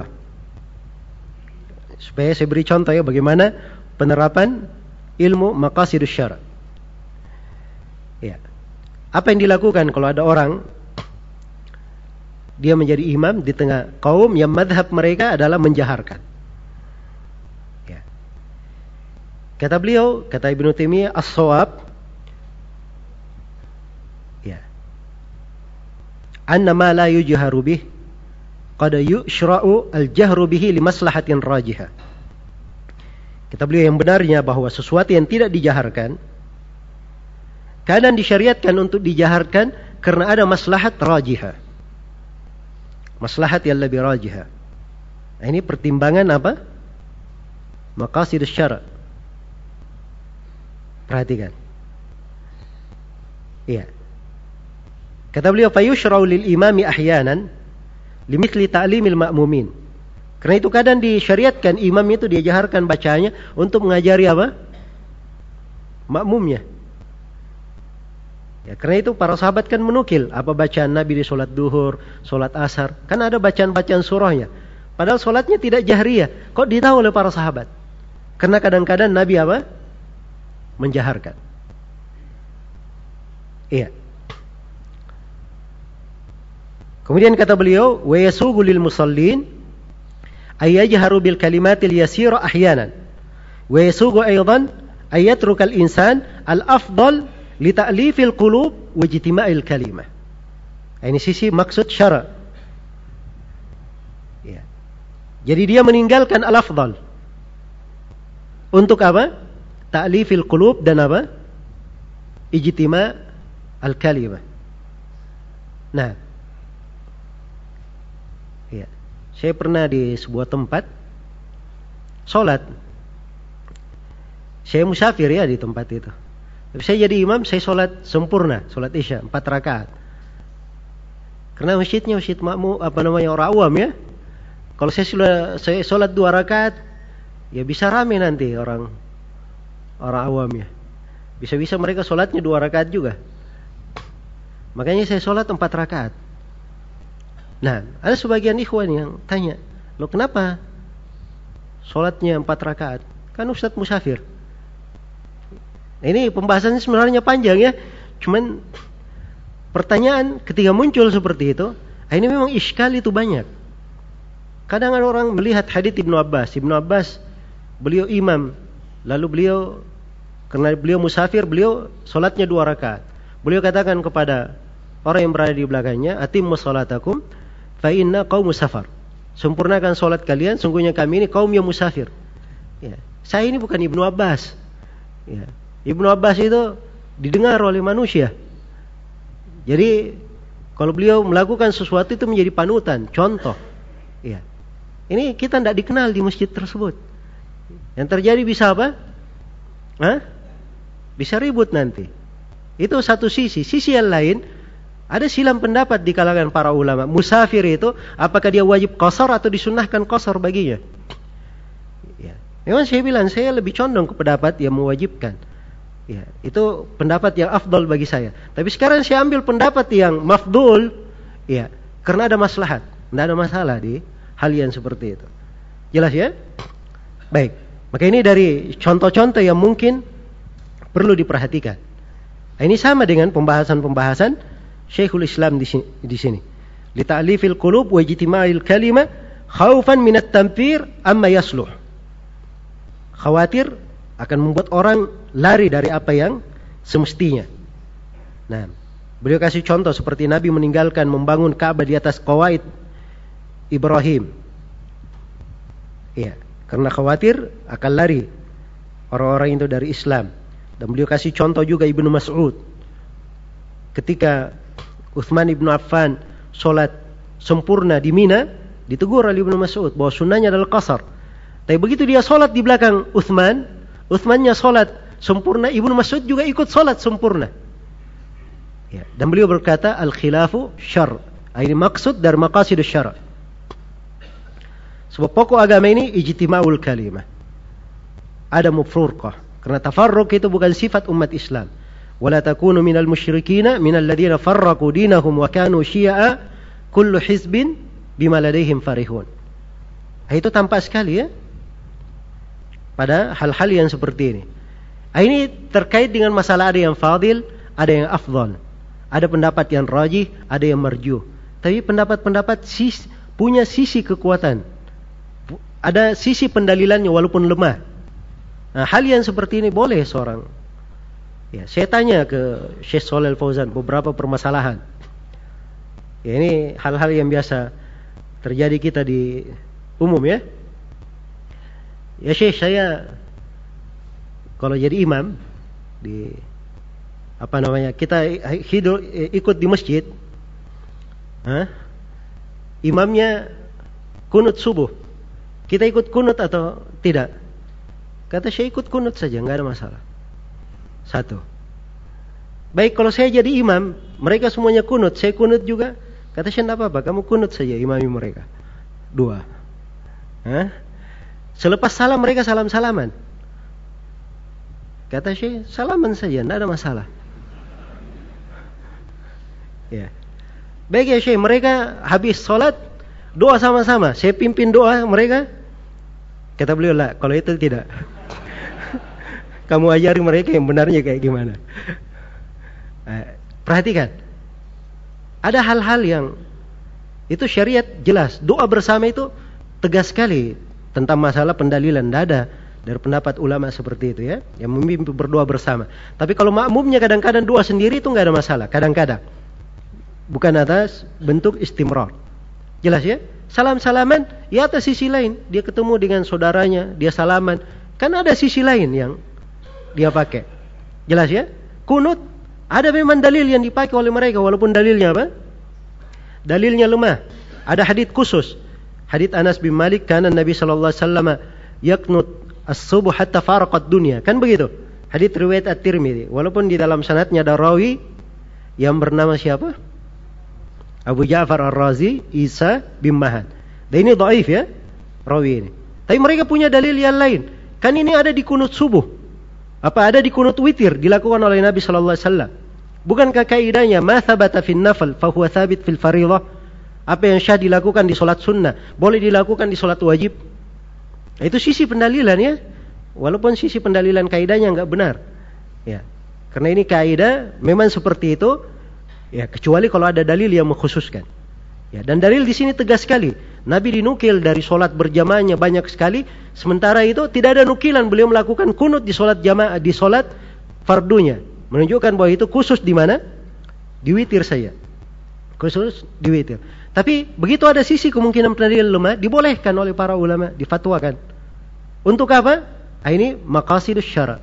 Supaya saya beri contoh ya bagaimana penerapan ilmu maqasidus syara'. Ya. Apa yang dilakukan kalau ada orang dia menjadi imam di tengah kaum yang madhab mereka adalah menjaharkan. Ya. Kata beliau, kata Ibnu Taimiyah, as-shawab ya. Anna ma la yujharu bih qad yushra'u al-jahru bihi li maslahatin rajihah. Kata beliau yang benarnya bahwa sesuatu yang tidak dijaharkan kadang disyariatkan untuk dijaharkan karena ada maslahat rajihah. Maslahat yang lebih rajihah. Nah, ini pertimbangan apa? Maqasidus syara'. Perhatikan. Iya. Kata beliau, fayushra'u lil imami ahyanan limithli ta'limil ma'mumin. Karena itu kadang disyariatkan imam itu dia jaharkan bacanya untuk mengajari apa? Makmumnya. Ya, karena itu para sahabat kan menukil apa bacaan Nabi di solat duhur, solat asar. Kan ada bacaan-bacaan surahnya. Padahal solatnya tidak jahriyah. Kok ditahu oleh para sahabat? Karena kadang-kadang Nabi apa? Menjaharkan. Iya. Kemudian kata beliau, wa yasugu lil musallin ay yajharu bil kalimatil yasira ahyanan. Wa yasugu aidan ay yatrukal insan al afdal li ta'lifil qulub wa ijtima'il kalimah. Ini sisi maksud syara'. Ya. Jadi dia meninggalkan al-afdal. Untuk apa? Ta'lifil qulub dan apa? Ijtima' al-kalimah. Nah. Ya. Saya pernah di sebuah tempat sholat. Saya musafir ya di tempat itu. Tapi saya jadi imam, saya sholat sempurna, sholat isya empat rakaat. Karena masjidnya masjid makmum, apa namanya, orang awam ya. Kalau saya sudah saya sholat dua rakaat, ya bisa rame nanti orang orang awam ya. Bisa-bisa mereka sholatnya dua rakaat juga. Makanya saya sholat empat rakaat. Nah, ada sebagian ikhwan yang tanya, loh kenapa sholatnya empat rakaat? Kan Ustadz musafir. Nah, ini pembahasannya sebenarnya panjang ya. Cuman pertanyaan ketika muncul seperti itu, ini memang iskal itu banyak. Kadang ada orang melihat hadits Ibnu Abbas. Ibnu Abbas beliau imam, lalu beliau karena beliau musafir, beliau sholatnya dua rakaat. Beliau katakan kepada orang yang berada di belakangnya, atimmu sholatakum fa inna qaum musafar. Sempurnakan sholat kalian, sungguhnya kami ini kaum yang musafir. Ya. Saya ini bukan Ibnu Abbas. Ya. Ibnu Abbas itu didengar oleh manusia. Jadi kalau beliau melakukan sesuatu itu menjadi panutan, contoh. Ya. Ini kita tidak dikenal di masjid tersebut. Yang terjadi bisa apa? Hah? Bisa ribut nanti. Itu satu sisi. Sisi yang lain, ada silang pendapat di kalangan para ulama. Musafir itu, apakah dia wajib qasar atau disunnahkan qasar baginya? Ya. Memang saya bilang, saya lebih condong ke pendapat yang mewajibkan. Ya, itu pendapat yang afdal bagi saya. Tapi sekarang saya ambil pendapat yang mafdul, ya, karena ada maslahat. Tidak ada masalah di hal yang seperti itu. Jelas ya? Baik. Maka ini dari contoh-contoh yang mungkin perlu diperhatikan. Nah, ini sama dengan pembahasan-pembahasan Syekhul Islam di sini. Di sini. Li ta'lifil qulub wa ijtima'il kalimah khaufan minat tanfir amma yasluh. Khawatir akan membuat orang lari dari apa yang semestinya. Nah, beliau kasih contoh seperti Nabi meninggalkan membangun Ka'bah di atas qawaid Ibrahim. Iya, karena khawatir akan lari orang-orang itu dari Islam. Dan beliau kasih contoh juga Ibnu Mas'ud. Ketika Utsman ibnu Affan sholat sempurna di Mina, ditegur oleh Ibnu Mas'ud bahwa sunnahnya adalah qasar. Tapi begitu dia sholat di belakang Utsman, Utsmannya sholat sempurna, Ibnu Mas'ud juga ikut sholat sempurna. Ya, dan beliau berkata, al-khilafu syar. Ini maksud dari maqasidus syara'. Sebab pokok agama ini ijtima'ul kalimah. Ada mufurqah. Karena tafarruq itu bukan sifat umat Islam. Wala takunu minal musyrikina minal ladina farraqu dinahum wa kanu syi'a kullu hizbin bima ladaihim farihun. Itu tampak sekali ya. Pada hal-hal yang seperti ini. Ini terkait dengan masalah ada yang fadil, ada yang afdal. Ada pendapat yang rajih, ada yang marjuh. Tapi pendapat-pendapat sis, punya sisi kekuatan. Ada sisi pendalilannya walaupun lemah. Nah, hal yang seperti ini boleh seorang. Ya, saya tanya ke Syekh Shalih Al-Fauzan beberapa permasalahan. Ya, ini hal-hal yang biasa terjadi kita di umum ya. Ya Syekh, saya kalau jadi imam di apa namanya, kita hidup ikut di masjid, Hah? imamnya kunut subuh, kita ikut kunut atau tidak? Kata saya ikut kunut saja, nggak ada masalah. Satu. Baik, kalau saya jadi imam, mereka semuanya kunut, saya kunut juga. Kata saya tidak apa-apa, kamu kunut saja imami mereka. Dua. Hah? Selepas salam mereka salam-salaman. Kata Syekh, salaman saja, tidak ada masalah. Ya. Baik ya Syekh, mereka habis sholat, doa sama-sama. Saya pimpin doa mereka. Kata beliau, lah, kalau itu tidak. Kamu ajari mereka yang benarnya kayak gimana. Eh, perhatikan. Ada hal-hal yang itu syariat jelas. Doa bersama itu tegas sekali. Tentang masalah pendalilan, tidak ada Dari pendapat ulama seperti itu ya, yang memimpin berdoa bersama. Tapi kalau makmumnya kadang-kadang doa sendiri itu nggak ada masalah. Kadang-kadang, bukan atas bentuk istimrar. Jelas ya? Salam-salaman, ya atas sisi lain dia ketemu dengan saudaranya, dia salaman. Kan ada sisi lain yang dia pakai. Jelas ya? Kunut ada memang dalil yang dipakai oleh mereka, walaupun dalilnya apa? Dalilnya lemah. Ada hadits khusus. Hadits Anas bin Malik, karena Nabi sallallahu alaihi wasallam yaknut as-subuh hatta faraqat dunya. Kan begitu? Hadits riwayat At-Tirmidzi. Walaupun di dalam sanadnya ada rawi yang bernama siapa? Abu Ja'far Ar-Razi, Isa bin Mahan. Dan ini dhaif ya, rawi ini. Tapi mereka punya dalil yang lain. Kan ini ada di kunut subuh. Apa ada di kunut witir dilakukan oleh Nabi sallallahu alaihi wasallam? Bukankah kaidahnya ma thabata fil nafl fa huwa thabit fil fariidhah? Apa yang syah dilakukan di salat sunnah boleh dilakukan di salat wajib. Itu sisi pendalilan ya. Walaupun sisi pendalilan kaidahnya enggak benar. Ya. Karena ini kaidah memang seperti itu ya, kecuali kalau ada dalil yang mengkhususkan. Ya, dan dalil di sini tegas sekali. Nabi dinukil dari salat berjamaahnya banyak sekali, sementara itu tidak ada nukilan beliau melakukan kunut di salat jamaah, di salat fardunya. Menunjukkan bahwa itu khusus di mana? Di witir saja. Khusus di witir. Tapi begitu ada sisi kemungkinan pendalilan lemah, dibolehkan oleh para ulama, difatwakan. Untuk apa? Ini maqasidus syara'.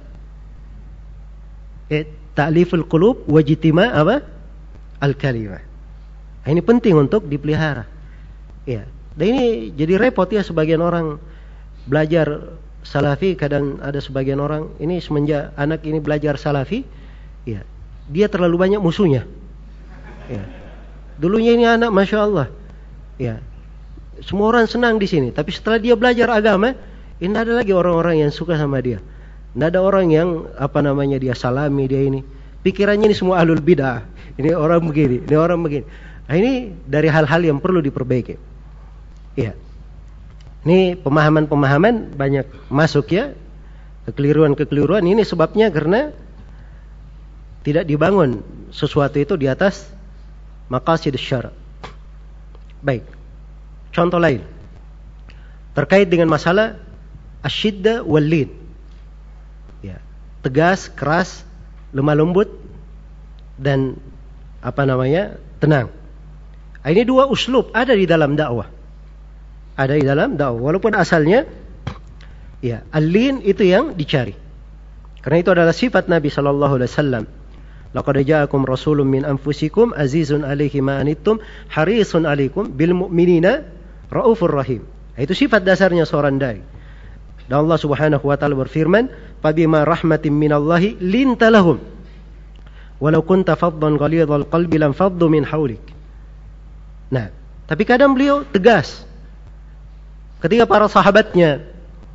Eh, ta'liful qulub wa ijtima' apa? Al-kalimah. Ini penting untuk dipelihara. Ya. Dan ini jadi repot ya, sebagian orang belajar salafi, kadang ada sebagian orang ini semenjak anak ini belajar salafi, ya, dia terlalu banyak musuhnya. Ya. Dulunya ini anak masya Allah, ya, semua orang senang di sini. Tapi setelah dia belajar agama, ini ada lagi orang-orang yang suka sama dia. Tidak ada orang yang apa namanya dia salami dia ini. Pikirannya ini semua ahlul bid'ah. Ini orang begini, ini orang begini. Nah, ini dari hal-hal yang perlu diperbaiki. Ya, ini pemahaman-pemahaman banyak masuk ya, kekeliruan-kekeliruan. Ini sebabnya karena tidak dibangun sesuatu itu di atas maqasid syara'. Baik, contoh lain terkait dengan masalah asyiddah wal lin. Ya, tegas, keras, lemah lembut, dan apa namanya tenang. Ini dua uslub ada di dalam dakwah. Ada di dalam dakwah. Walaupun asalnya ya, al-lin itu yang dicari. Karena itu adalah sifat Nabi sallallahu alaihi wasallam. Laqad ja'akum rasulun min anfusikum azizun 'alaihi ma anittum harisun 'alaikum bil mu'minina raufur rahim. Itu sifat dasarnya seorang dai. Dan Allah Subhanahu wa taala berfirman, "Fabima rahmatin minallahi linta lahum walau kunta faddan ghalidhal qalbi lam faddu min hawlik." Nah, tapi kadang beliau tegas. Ketika para sahabatnya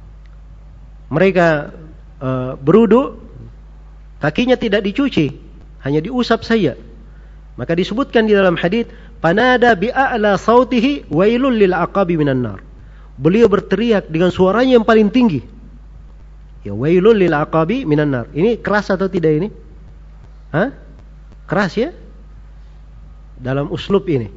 mereka uh, berwudu, kakinya tidak dicuci, hanya diusap saja. Maka disebutkan di dalam hadis, "Panada bi'a'la sautihi wailul lil aqabi minan nar." Beliau berteriak dengan suaranya yang paling tinggi. Ya, wailul lil aqabi minan nar. Ini keras atau tidak ini? Hah? Keras ya? Dalam uslub ini.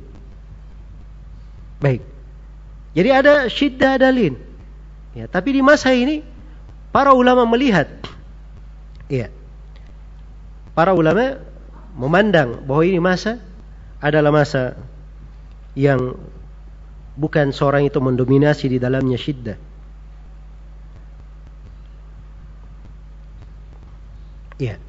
Baik. Jadi ada syiddah, ada lin. Ya, tapi di masa ini para ulama melihat, ya, para ulama memandang bahwa ini masa adalah masa yang bukan seorang itu mendominasi di dalamnya syiddah. Ya,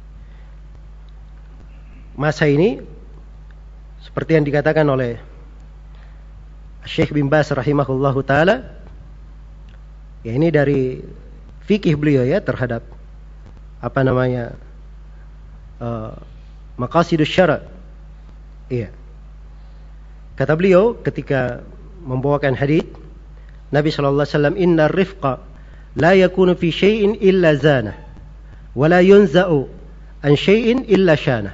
masa ini seperti yang dikatakan oleh Syekh bin Baz rahimahullahu taala, ya, ini dari fikih beliau ya terhadap apa namanya uh, maqasidus syara'. Iya. Kata beliau ketika membawakan hadis Nabi sallallahu alaihi wasallam, "Inna rifqa la yakunu fi syai'in illa zana wa la yunza'u an syai'in illa syana."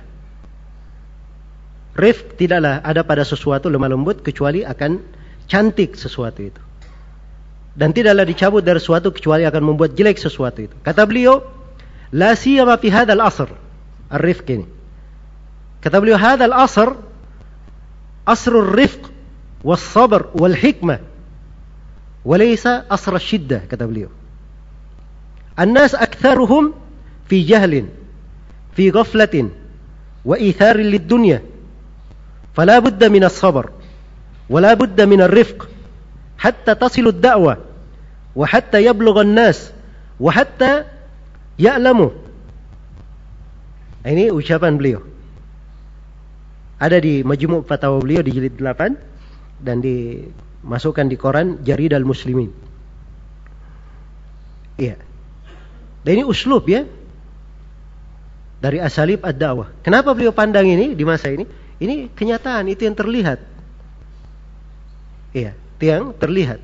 Rifq tidaklah ada pada sesuatu lemah lembut kecuali akan cantik sesuatu itu. Dan tidaklah dicabut dari sesuatu kecuali akan membuat jelek sesuatu itu. Kata beliau, la siyama fi hadzal asr, ar-rifq ini. Kata beliau, hadzal asr asrul rifq was sabr wal hikmah wa laysa asr asy-syiddah, kata beliau. An-nas aktsaruhum fi jahlin, fi ghaflatin, wa itharin lid-dunya. Fala budda min as-sabr, wa la budda min ar-rifq, hatta tasilu ad-da'wah, wa hatta yablugha an-nas, wa hatta ya'lamu. Ini ucapan beliau. Ada di Majmu' Fatawa beliau di jilid delapan dan dimasukkan di koran Jaridal Muslimin. Iya. Dan ini uslub ya. Dari asalib ad-da'wah. Kenapa beliau pandang ini di masa ini? Ini kenyataan, itu yang terlihat. Iya, itu yang terlihat.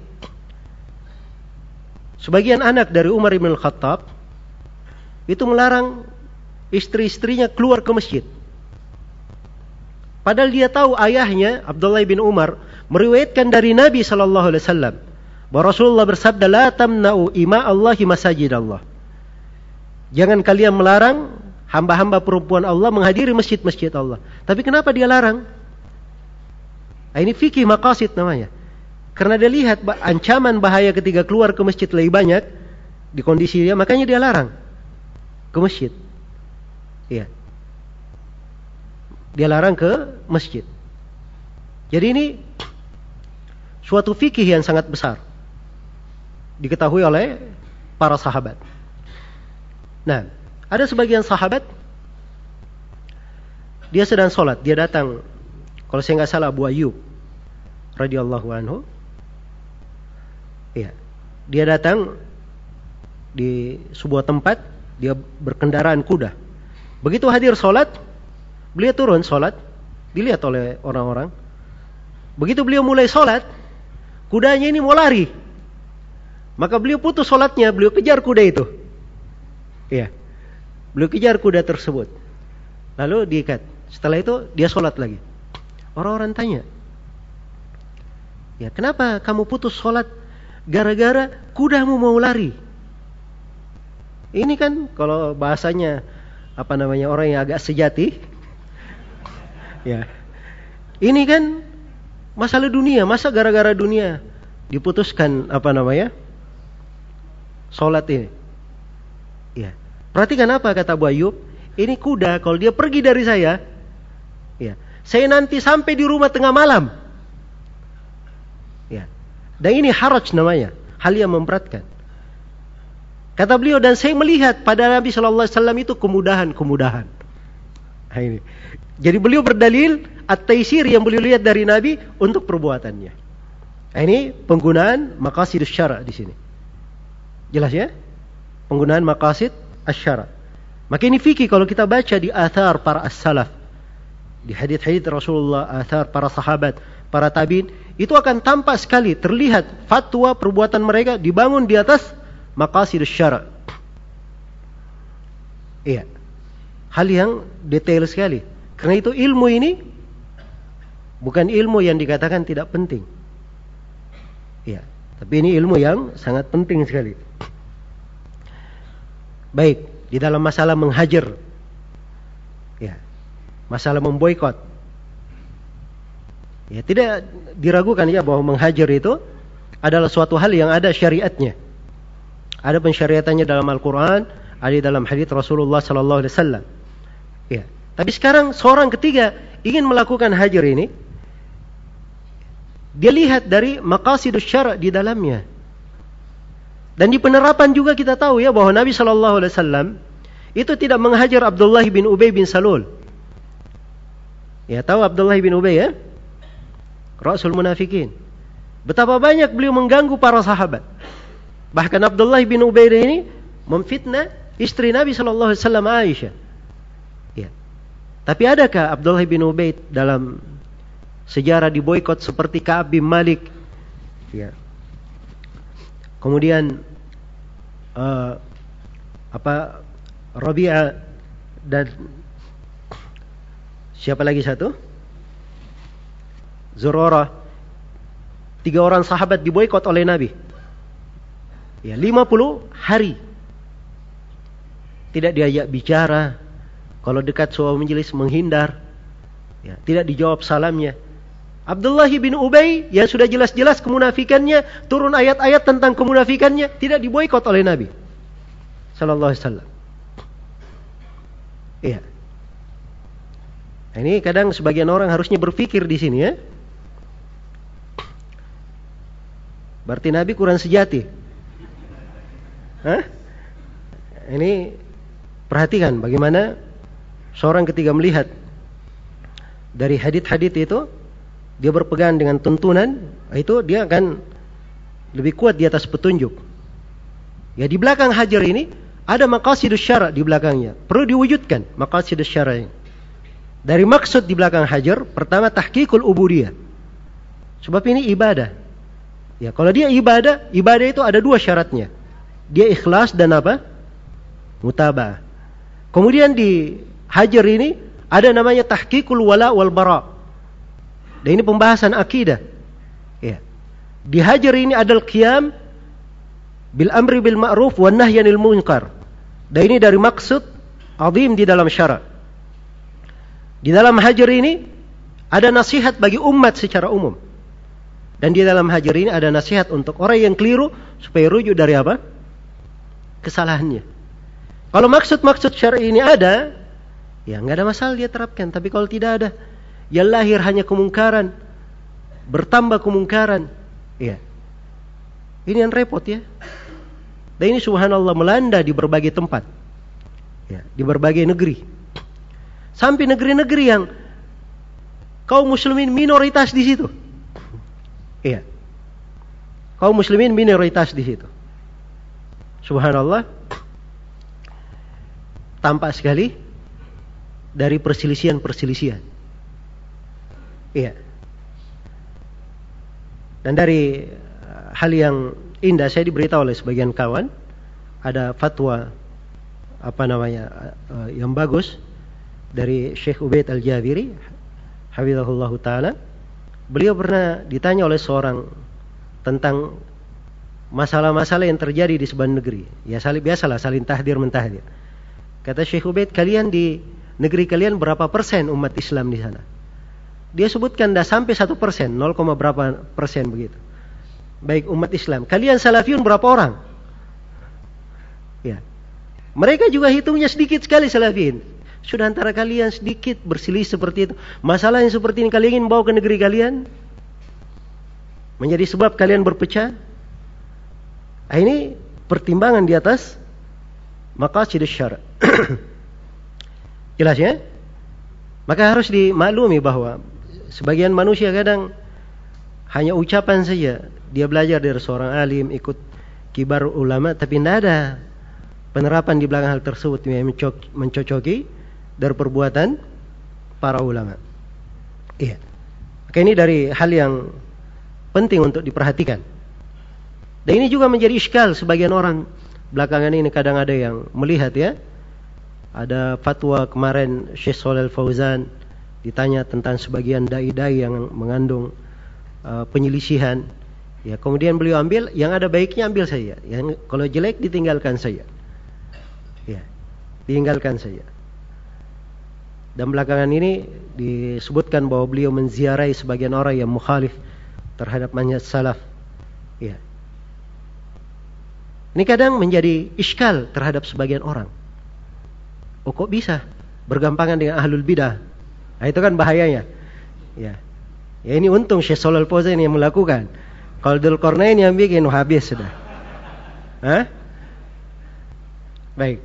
Sebagian anak dari Umar bin Khattab itu melarang istri-istrinya keluar ke masjid. Padahal dia tahu ayahnya Abdullah bin Umar meriwayatkan dari Nabi sallallahu alaihi wasallam bahwa Rasulullah bersabda, "La tamna'u ima Allahi masajid Allah." Jangan kalian melarang hamba-hamba perempuan Allah menghadiri masjid-masjid Allah. Tapi kenapa dia larang? Nah, ini fikih maqasid namanya. Karena dia lihat ancaman bahaya ketika keluar ke masjid lebih banyak di kondisi dia, makanya dia larang ke masjid. Iya. Dia larang ke masjid. Jadi ini suatu fikih yang sangat besar, diketahui oleh para sahabat. Nah, ada sebagian sahabat, dia sedang sholat, dia datang, kalau saya nggak salah Abu Ayyub radhiyallahu anhu, ya, dia datang di sebuah tempat, dia berkendaraan kuda. Begitu hadir sholat, beliau turun sholat, dilihat oleh orang-orang. Begitu beliau mulai sholat, kudanya ini mau lari. Maka beliau putus sholatnya, beliau kejar kuda itu. Iya, beliau kejar kuda tersebut. Lalu diikat. Setelah itu dia sholat lagi. Orang-orang tanya, ya kenapa kamu putus sholat? Gara-gara kudamu mau lari. Ini kan kalau bahasanya apa namanya orang yang agak sejati. Ya, ini kan masalah dunia, masa gara-gara dunia diputuskan apa namanya sholat ini? Ya, perhatikan apa kata Abu Ayyub, ini kuda kalau dia pergi dari saya, ya, saya nanti sampai di rumah tengah malam. Ya, dan ini haraj namanya, hal yang memberatkan. Kata beliau, dan saya melihat pada Nabi Shallallahu Alaihi Wasallam itu kemudahan-kemudahan. Nah, ini. Jadi beliau berdalil at-taisir yang beliau lihat dari Nabi untuk perbuatannya. Nah, ini penggunaan maqasid asy-syara' di sini. Jelas ya? Penggunaan maqasid asy-syara'. Maka ini fikih kalau kita baca di athar para as-salaf, di hadits-hadits Rasulullah, athar para sahabat, para tabi'in, itu akan tampak sekali terlihat fatwa perbuatan mereka dibangun di atas maqasid asy-syara'. Iya. Hal yang detail sekali. Karena itu ilmu ini bukan ilmu yang dikatakan tidak penting. Ya, tapi ini ilmu yang sangat penting sekali. Baik, di dalam masalah menghajar, ya, masalah memboikot, ya tidak diragukan ya bahwa menghajar itu adalah suatu hal yang ada syariatnya. Ada pensyariatannya dalam Al-Quran, ada dalam hadits Rasulullah Sallallahu Alaihi Wasallam. Ya. Tapi sekarang seorang ketiga ingin melakukan hajar ini, dia lihat dari maqasidus syara' di dalamnya. Dan di penerapan juga kita tahu ya bahwa Nabi Shallallahu Alaihi Wasallam itu tidak menghajar Abdullah bin Ubay bin Salul. Ya, tahu Abdullah bin Ubay ya? Rasul Munafikin. Betapa banyak beliau mengganggu para sahabat. Bahkan Abdullah bin Ubay ini memfitnah istri Nabi Shallallahu Alaihi Wasallam Aisyah. Ya. Tapi adakah Abdullah bin Ubay dalam sejarah diboikot seperti Ka'ab bin Malik? Ya. Kemudian uh, apa Rabi'ah dan siapa lagi satu? Zurarah. Tiga orang sahabat diboikot oleh Nabi. Ya, lima puluh hari. Tidak diajak bicara. Kalau dekat suatu majelis menghindar. Ya, tidak dijawab salamnya. Abdullah bin Ubay yang sudah jelas-jelas kemunafikannya, turun ayat-ayat tentang kemunafikannya, tidak diboikot oleh Nabi. sallallahu alaihi wasallam. Iya. Nah, ini kadang sebagian orang harusnya berpikir di sini ya. Berarti Nabi kurang sejati. Hah? Ini perhatikan bagaimana seorang ketika melihat dari hadits-hadits itu, dia berpegang dengan tuntunan, itu dia akan lebih kuat di atas petunjuk. Ya, di belakang hajar ini ada maqasidus syara' di belakangnya. Perlu diwujudkan maqasidus syara' ini. Dari maksud di belakang hajar, pertama tahqiqul ubudiyah. Sebab ini ibadah. Ya, kalau dia ibadah, ibadah itu ada dua syaratnya. Dia ikhlas dan apa? Mutaba'ah. Kemudian di hajar ini ada namanya tahqiqul wala wal bara. Dan ini pembahasan akidah. Ya. Di hajar ini ada al-qiyam bil amri bil ma'ruf wan nahyi 'anil munkar. Dan ini dari maksud azim di dalam syara'. Di dalam hajar ini ada nasihat bagi umat secara umum. Dan di dalam hajar ini ada nasihat untuk orang yang keliru supaya rujuk dari apa? Kesalahannya. Kalau maksud-maksud syar'i ini ada, ya nggak ada masalah dia terapkan. Tapi kalau tidak ada, yang lahir hanya kemungkaran, bertambah kemungkaran, ya. Ini yang repot ya. Dan ini subhanallah melanda di berbagai tempat, ya, di berbagai negeri. Sampai negeri-negeri yang kaum muslimin minoritas di situ. Iya. Kaum muslimin minoritas di situ. Subhanallah. Tampak sekali dari perselisihan-perselisihan. Iya. Dan dari hal yang indah, saya diberitahu oleh sebagian kawan, ada fatwa apa namanya yang bagus dari Syekh Ubaid Al-Jabiri, hafizahullahu taala. Beliau pernah ditanya oleh seorang tentang masalah-masalah yang terjadi di sebuah negeri. Ya saling biasalah saling tahdir mentahdir. Kata Syekh Ubaid, kalian di negeri kalian berapa persen umat Islam di sana? Dia sebutkan dah sampai satu persen, nol, berapa persen begitu. Baik umat Islam. Kalian salafiyun berapa orang? Ya. Mereka juga hitungnya sedikit sekali salafiyun. Sudah antara kalian sedikit berselisih seperti itu. Masalah yang seperti ini kalian ingin bawa ke negeri kalian? Menjadi sebab kalian berpecah? Nah, ini pertimbangan di atas maqasidus syara'. Jelas ya? Maka harus dimaklumi bahwa sebagian manusia kadang hanya ucapan saja. Dia belajar dari seorang alim, ikut kibar ulama, tapi tidak ada penerapan di belakang hal tersebut yang mencocoki dari perbuatan para ulama. Iya. Maka ini dari hal yang penting untuk diperhatikan. Dan ini juga menjadi iskal sebagian orang belakangan ini, kadang ada yang melihat ya. Ada fatwa kemarin Syekh Shalih Al-Fauzan ditanya tentang sebagian dai-dai yang mengandung uh, penyelisihan. Ya, kemudian beliau ambil yang ada baiknya ambil saja. Yang kalau jelek ditinggalkan saja. Ya, tinggalkan saja. Dan belakangan ini disebutkan bahwa beliau menziarahi sebagian orang yang mukhalif terhadap manhaj salaf. Ya. Ini kadang menjadi iskal terhadap sebagian orang. Oh, kok bisa bergampangan dengan ahlul bidah? Nah, itu kan bahayanya. Ya. Ya, ini untung Syekh Shalih Al-Fauzan yang melakukan. Kalau Dzulqarnain yang bikin, oh, habis sudah. Hah? Baik.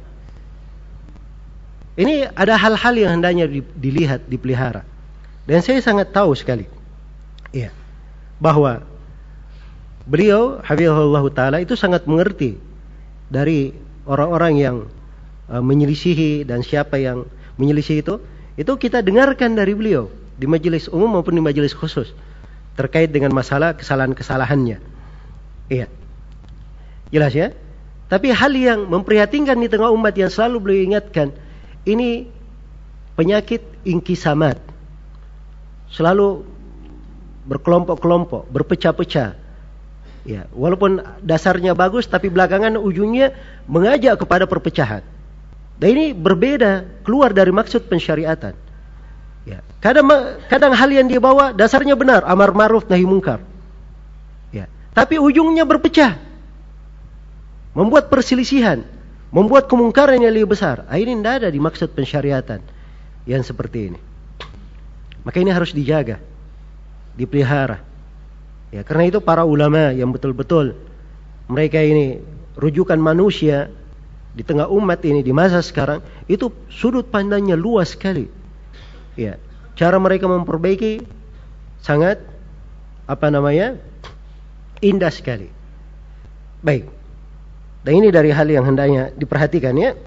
Ini ada hal-hal yang hendaknya dilihat, dipelihara. Dan saya sangat tahu sekali, ya, bahwa beliau, hafizahullah ta'ala, itu sangat mengerti dari orang-orang yang uh, menyelisihi dan siapa yang menyelisih itu. Itu kita dengarkan dari beliau di majelis umum maupun di majelis khusus terkait dengan masalah kesalahan-kesalahannya. Iya. Jelas ya? Tapi hal yang memprihatinkan di tengah umat yang selalu beliau ingatkan, ini penyakit inkisamat. Selalu berkelompok-kelompok, berpecah-pecah. Ya, walaupun dasarnya bagus tapi belakangan ujungnya mengajak kepada perpecahan. Dan ini berbeda, keluar dari maksud pensyariatan. Ya, kadang kadang hal yang dia bawa dasarnya benar, amar ma'ruf nahi munkar. Ya, tapi ujungnya berpecah. Membuat perselisihan, membuat kemungkaran yang lebih besar. Ah, ini tidak ada dimaksud pensyariatan yang seperti ini. Maka ini harus dijaga, dipelihara. Ya, karena itu para ulama yang betul-betul mereka ini rujukan manusia di tengah umat ini di masa sekarang, itu sudut pandangnya luas sekali. Ya, cara mereka memperbaiki sangat apa namanya? Indah sekali. Baik. Dan ini dari hal yang hendaknya diperhatikan ya.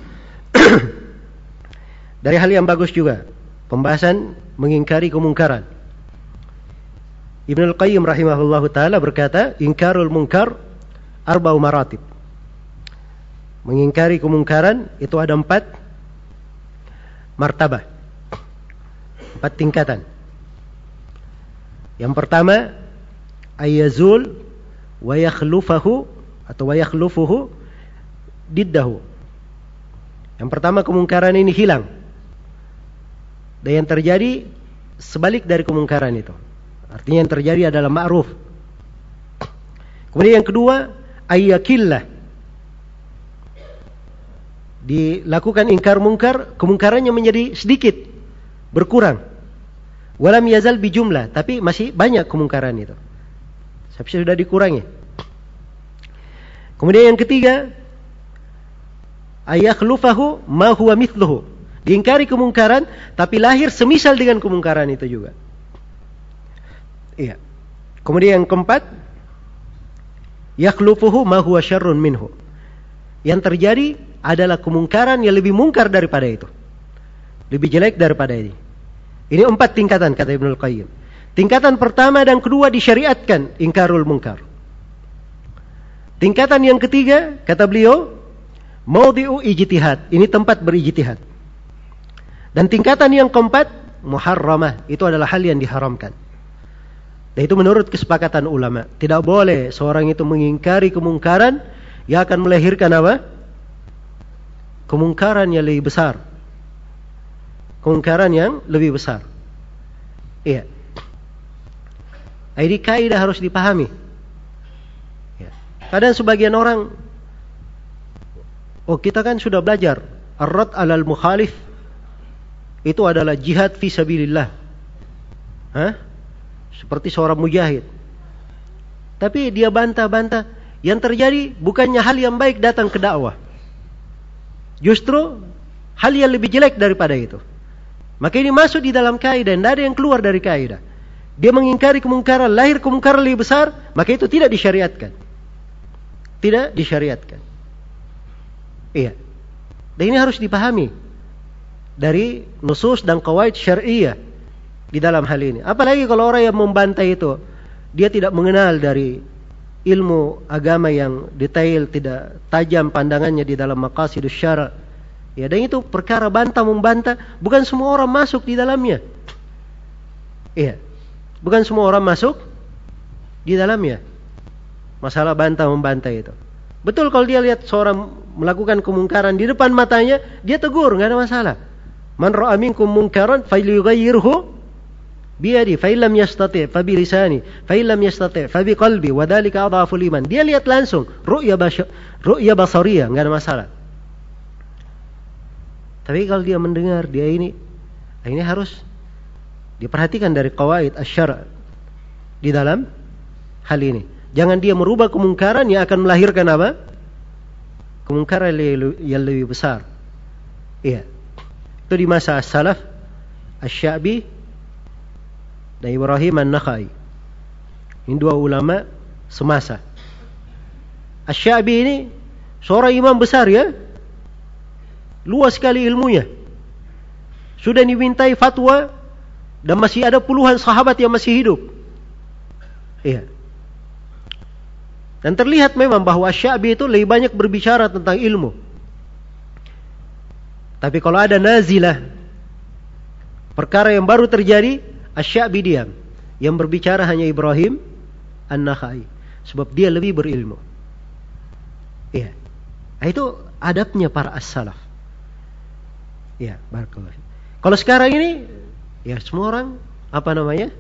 Dari hal yang bagus juga pembahasan mengingkari kemungkaran. Ibnu Al-Qayyim rahimahullahu taala berkata, ingkarul munkar arba'u maratib. Mengingkari kemungkaran itu ada empat martabah, empat tingkatan. Yang pertama, ayazul wa yakhlufahu atau wa yakhlufuhu diddahu. Yang pertama, kemungkaran ini hilang. Dan yang terjadi sebalik dari kemungkaran itu. Artinya yang terjadi adalah ma'ruf. Kemudian yang kedua, ayyakillah. Dilakukan ingkar mungkar, kemungkarannya menjadi sedikit, berkurang. Walam yazal bijumlah, tapi masih banyak kemungkaran itu. Tapi sudah dikurangi. Kemudian yang ketiga, ayakhlufahu ma huwa mithluhu. Diingkari kemungkaran, tapi lahir semisal dengan kemungkaran itu juga. Iya. Kemudian yang keempat, yakhlufuhu ma huwa syarrun minhu. Yang terjadi adalah kemungkaran yang lebih mungkar daripada itu. Lebih jelek daripada ini. Ini empat tingkatan kata Ibnu Al-Qayyim. Tingkatan pertama dan kedua disyariatkan ingkarul munkar. Tingkatan yang ketiga kata beliau, maudhi'u ijtihad. Ini tempat berijtihad. Dan tingkatan yang keempat, muharramah. Itu adalah hal yang diharamkan. Dan itu menurut kesepakatan ulama. Tidak boleh seorang itu mengingkari kemungkaran yang akan melahirkan apa? Kemungkaran yang lebih besar. Kemungkaran yang lebih besar. Iya. Ini kaidah harus dipahami. Ya. Kadang sebagian orang, oh kita kan sudah belajar ar-rad 'alal mukhalif itu adalah jihad fi sabilillah. Hah? Seperti seorang mujahid. Tapi dia bantah-bantah, yang terjadi bukannya hal yang baik datang ke dakwah. Justru hal yang lebih jelek daripada itu. Maka ini masuk di dalam kaidah, tidak ada yang keluar dari kaidah. Dia mengingkari kemungkaran, lahir kemungkaran lebih besar, maka itu tidak disyariatkan. Tidak disyariatkan. Iya. Dan ini harus dipahami dari nusus dan qawaid syar'iyyah di dalam hal ini. Apalagi kalau orang yang membantah itu, dia tidak mengenal dari ilmu agama yang detail, tidak tajam pandangannya di dalam maqasidus syara'. Ya, dan itu perkara bantah membantah, bukan semua orang masuk di dalamnya. Iya. Bukan semua orang masuk di dalamnya. Masalah bantah membantah itu. Betul kalau dia lihat seorang melakukan kemungkaran di depan matanya, dia tegur, enggak ada masalah. Man ra'a minkum munkaran falyughayyirhu biyadi, fa illam yastati' fa bi lisani, fa illam yastati' fa bi qalbi, wa dzalika adhaful iman. Dia lihat langsung, ru'ya basy ru'ya basariyah, enggak ada masalah. Tapi kalau dia mendengar, dia ini ini harus diperhatikan dari qawaid asy-syara' di dalam hal ini. Jangan dia merubah kemungkaran yang akan melahirkan apa? Kemungkaran yang lebih besar. Iya. Itu di masa as-salaf, Asy-Sya'bi dan Ibrahim An-Nakhai. Ini dua ulama semasa. Asy-Sya'bi ini seorang imam besar ya. Luas sekali ilmunya. Sudah dimintai fatwa dan masih ada puluhan sahabat yang masih hidup. Iya. Dan terlihat memang bahwa Asy-Sya'bi itu lebih banyak berbicara tentang ilmu. Tapi kalau ada nazilah, perkara yang baru terjadi, Asy-Sya'bi diam. Yang berbicara hanya Ibrahim An-Nakhai. Sebab dia lebih berilmu. Iya. Nah, itu adabnya para as-salaf. Ya, barakallah. Kalau sekarang ini, ya semua orang apa namanya?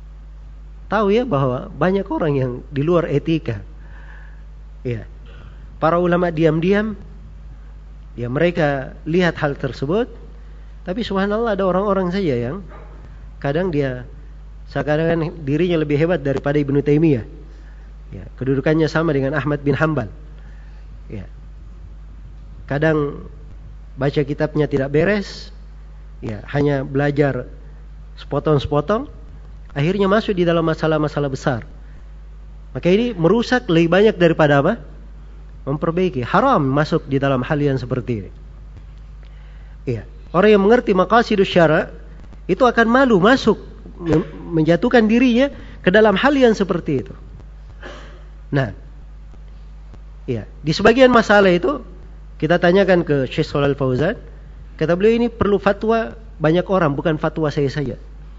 Tahu ya bahwa banyak orang yang di luar etika. Ya. para ulama diam-diam, ya mereka lihat hal tersebut. Tapi subhanallah ada orang-orang saja yang kadang dia seakan-akan dirinya lebih hebat daripada Ibnu Taimiyah. Ya, kedudukannya sama dengan Ahmad bin Hanbal. Ya. Kadang baca kitabnya tidak beres, ya, hanya belajar sepotong-sepotong, akhirnya masuk di dalam masalah-masalah besar. Maka ini merusak lebih banyak daripada apa? Memperbaiki. Haram masuk di dalam hal yang seperti ini. Iya. Orang yang mengerti maqasidus syara' itu akan malu masuk, menjatuhkan dirinya ke dalam hal yang seperti itu. Nah, iya, di sebagian masalah itu kita tanyakan ke Syekh Shalal Fauzan, kata beliau ini perlu fatwa banyak orang, bukan fatwa saya saja.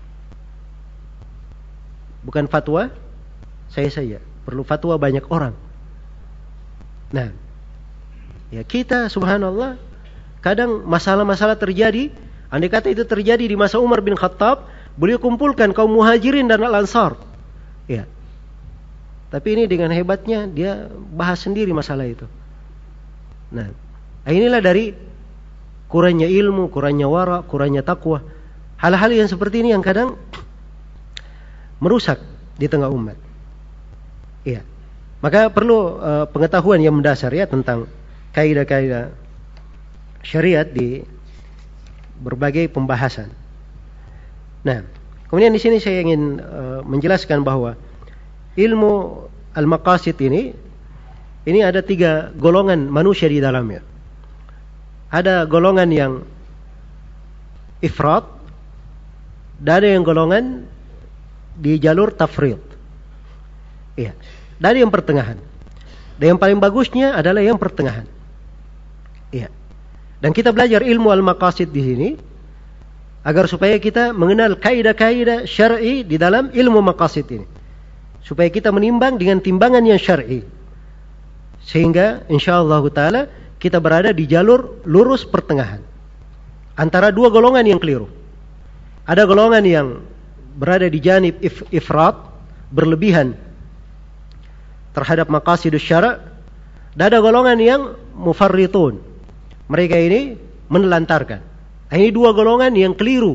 Bukan fatwa saya saja, perlu fatwa banyak orang. Nah, ya kita subhanallah kadang masalah-masalah terjadi, andai kata itu terjadi di masa Umar bin Khattab, beliau kumpulkan kaum muhajirin dan al-ansar. Ya. Tapi ini dengan hebatnya dia bahas sendiri masalah itu. Nah, inilah dari kurangnya ilmu, kurangnya wara, kurangnya takwa. Hal-hal yang seperti ini yang kadang merusak di tengah umat. Iya. Maka perlu uh, pengetahuan yang mendasar ya tentang kaidah-kaidah syariat di berbagai pembahasan. Nah, kemudian di sini saya ingin uh, menjelaskan bahwa ilmu al-maqasid ini ini ada tiga golongan manusia di dalamnya. Ada golongan yang ifrat, dan ada yang golongan di jalur tafrid. Iya. Dari yang pertengahan. Dan yang paling bagusnya adalah yang pertengahan. Iya. Dan kita belajar ilmu al-maqasid di sini agar supaya kita mengenal kaidah-kaidah syar'i di dalam ilmu maqasid ini. Supaya kita menimbang dengan timbangan yang syar'i. Sehingga insyaallah taala kita berada di jalur lurus pertengahan antara dua golongan yang keliru. Ada golongan yang berada di janib if, ifrat, berlebihan terhadap maqasidus syara', dan ada golongan yang mufarritun. Mereka ini menelantarkan. Ini dua golongan yang keliru.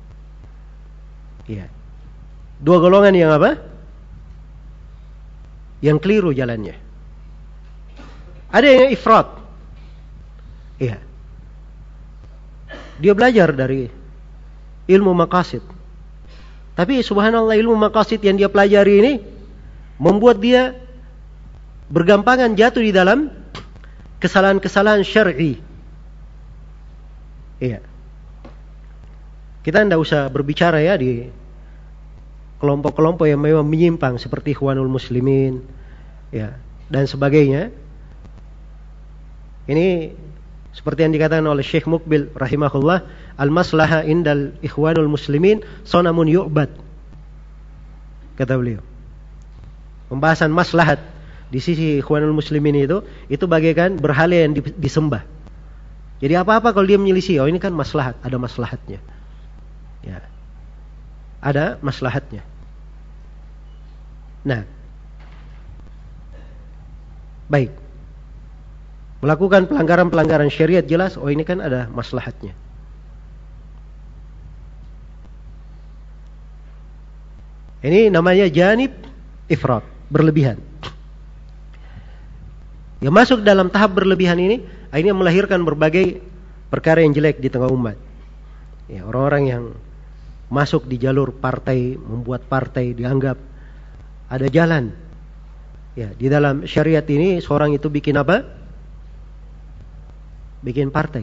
Ya. Dua golongan yang apa? Yang keliru jalannya. Ada yang ifrat. Iya. Dia belajar dari ilmu maqasid. Tapi subhanallah ilmu maqasid yang dia pelajari ini membuat dia bergampangan jatuh di dalam kesalahan-kesalahan syar'i. Iya. Kita tidak usah berbicara ya di kelompok-kelompok yang memang menyimpang seperti Ikhwanul Muslimin, ya, dan sebagainya. Ini seperti yang dikatakan oleh Syekh Mukbil rahimahullah, al-maslaha indal Ikhwanul Muslimin sonamun yu'bad. Kata beliau. Pembahasan maslahat di sisi Ikhwanul Muslimin itu itu bagaikan berhala yang disembah. Jadi apa-apa kalau dia menyelisih, oh ini kan maslahat, ada maslahatnya. Ya. Ada maslahatnya. Nah. Baik. Melakukan pelanggaran-pelanggaran syariat jelas, oh ini kan ada maslahatnya. Ini namanya janib ifrat, berlebihan. Yang masuk dalam tahap berlebihan ini, akhirnya melahirkan berbagai perkara yang jelek di tengah umat. Ya, orang-orang yang masuk di jalur partai, membuat partai dianggap ada jalan. Ya, di dalam syariat ini seorang itu bikin apa? Bikin partai.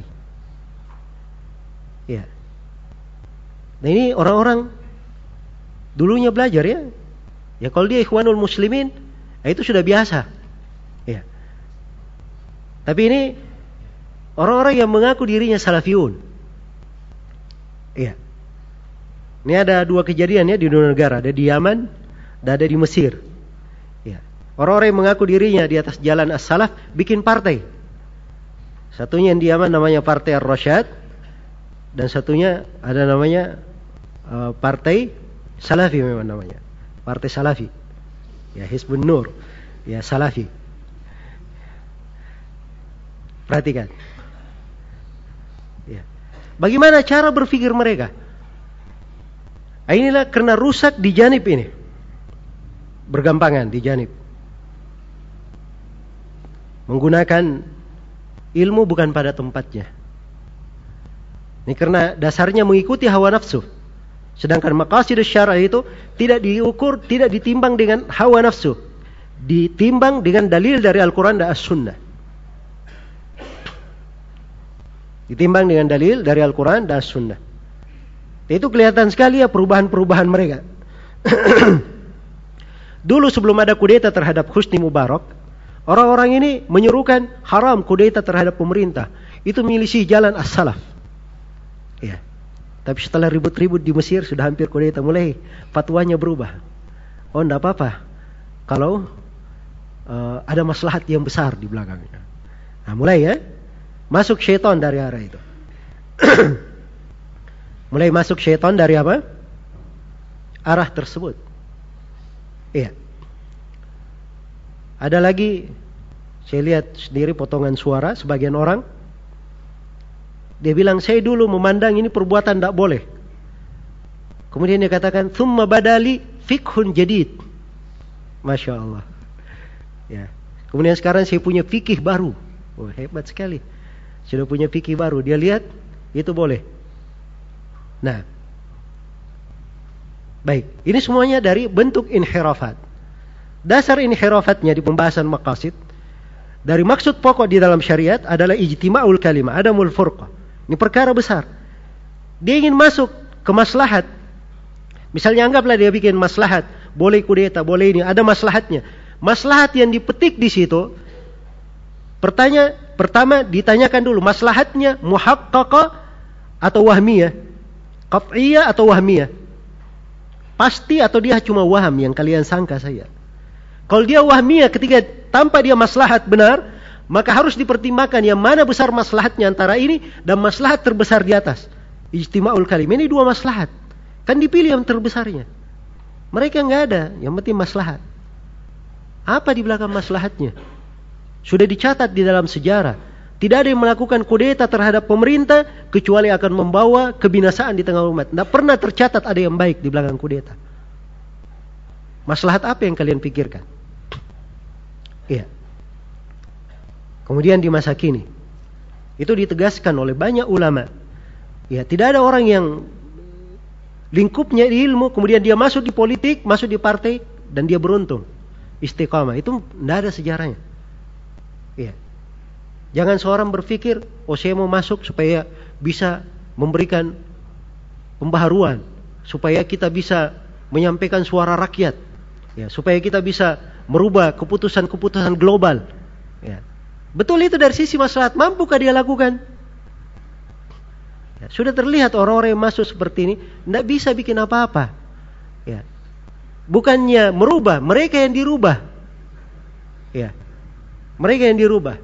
Ya. Nah ini orang-orang dulunya belajar ya. Ya kalau dia Ikhwanul Muslimin, ya itu sudah biasa. Ya. Tapi ini orang-orang yang mengaku dirinya salafiyun. Iya. Ini ada dua kejadian ya di dua negara, ada di Yaman dan ada di Mesir. Ya. Orang-orang yang mengaku dirinya di atas jalan as-salaf bikin partai. Satunya yang di Yaman namanya Partai Ar-Rasyad, dan satunya ada namanya uh, Partai Salafi memang namanya. Partai Salafi. Ya, Hizbun Nur. Ya, Salafi. Perhatikan. Ya. Bagaimana cara berpikir mereka? Inilah karena rusak di janib ini. Bergampangan di janib. Menggunakan ilmu bukan pada tempatnya. Ini karena dasarnya mengikuti hawa nafsu. Sedangkan maqasid syar'i itu tidak diukur, tidak ditimbang dengan hawa nafsu. Ditimbang dengan dalil dari Al-Quran dan As-Sunnah. Ditimbang dengan dalil dari Al-Quran dan As-Sunnah. Itu kelihatan sekali ya perubahan-perubahan mereka. Dulu sebelum ada kudeta terhadap Husni Mubarak, orang-orang ini menyerukan haram kudeta terhadap pemerintah. Itu milisi jalan as-salaf. Ya. Tapi setelah ribut-ribut di Mesir sudah hampir kudeta, mulai fatwanya berubah. Oh, enggak apa-apa kalau uh, ada maslahat yang besar di belakangnya. Nah, mulai ya masuk syaitan dari arah itu. Mulai masuk syaitan dari apa? Arah tersebut. Iya. Ada lagi, saya lihat sendiri potongan suara sebagian orang. Dia bilang, saya dulu memandang ini perbuatan tidak boleh. Kemudian dia katakan, thumma badali fikhun jadid. Masya Allah. Ya. Kemudian sekarang saya punya fikih baru. Oh, hebat sekali. Sudah punya fikih baru. Dia lihat, itu boleh. Nah, baik, ini semuanya dari bentuk inhirafat. Dasar inhirafatnya di pembahasan maqasid, dari maksud pokok di dalam syariat adalah ijtima'ul kalimah, adamul furqah. Ini perkara besar. Dia ingin masuk ke maslahat. Misalnya anggaplah dia bikin maslahat, boleh kudeta, boleh ini, ada maslahatnya. Maslahat yang dipetik di situ, pertanya, pertama ditanyakan dulu maslahatnya muhaqqaqah atau wahmiyah. Qat'iyah atau wahmiyah? Pasti atau dia cuma waham yang kalian sangka saya? Kalau dia wahmiyah ketika tanpa dia maslahat benar, maka harus dipertimbangkan yang mana besar maslahatnya antara ini dan maslahat terbesar di atas. Ijtima'ul kalim. Ini dua maslahat. Kan dipilih yang terbesarnya. Mereka enggak ada, yang penting maslahat. Apa di belakang maslahatnya? Sudah dicatat di dalam sejarah. Tidak ada yang melakukan kudeta terhadap pemerintah kecuali akan membawa kebinasaan di tengah umat. Tidak pernah tercatat ada yang baik di belakang kudeta. Maslahat apa yang kalian pikirkan? Iya. Kemudian di masa kini itu ditegaskan oleh banyak ulama. Ya, tidak ada orang yang lingkupnya di ilmu kemudian dia masuk di politik, masuk di partai dan dia beruntung. Istiqamah itu tidak ada sejarahnya. Iya. Jangan seorang berpikir, oh saya mau masuk supaya bisa memberikan pembaharuan, supaya kita bisa menyampaikan suara rakyat, ya, supaya kita bisa merubah keputusan-keputusan global. Ya. Betul itu dari sisi maslahat, mampukah dia lakukan? Ya, sudah terlihat orang-orang yang masuk seperti ini tidak bisa bikin apa-apa. Ya. Bukannya merubah, mereka yang dirubah. Ya. Mereka yang dirubah.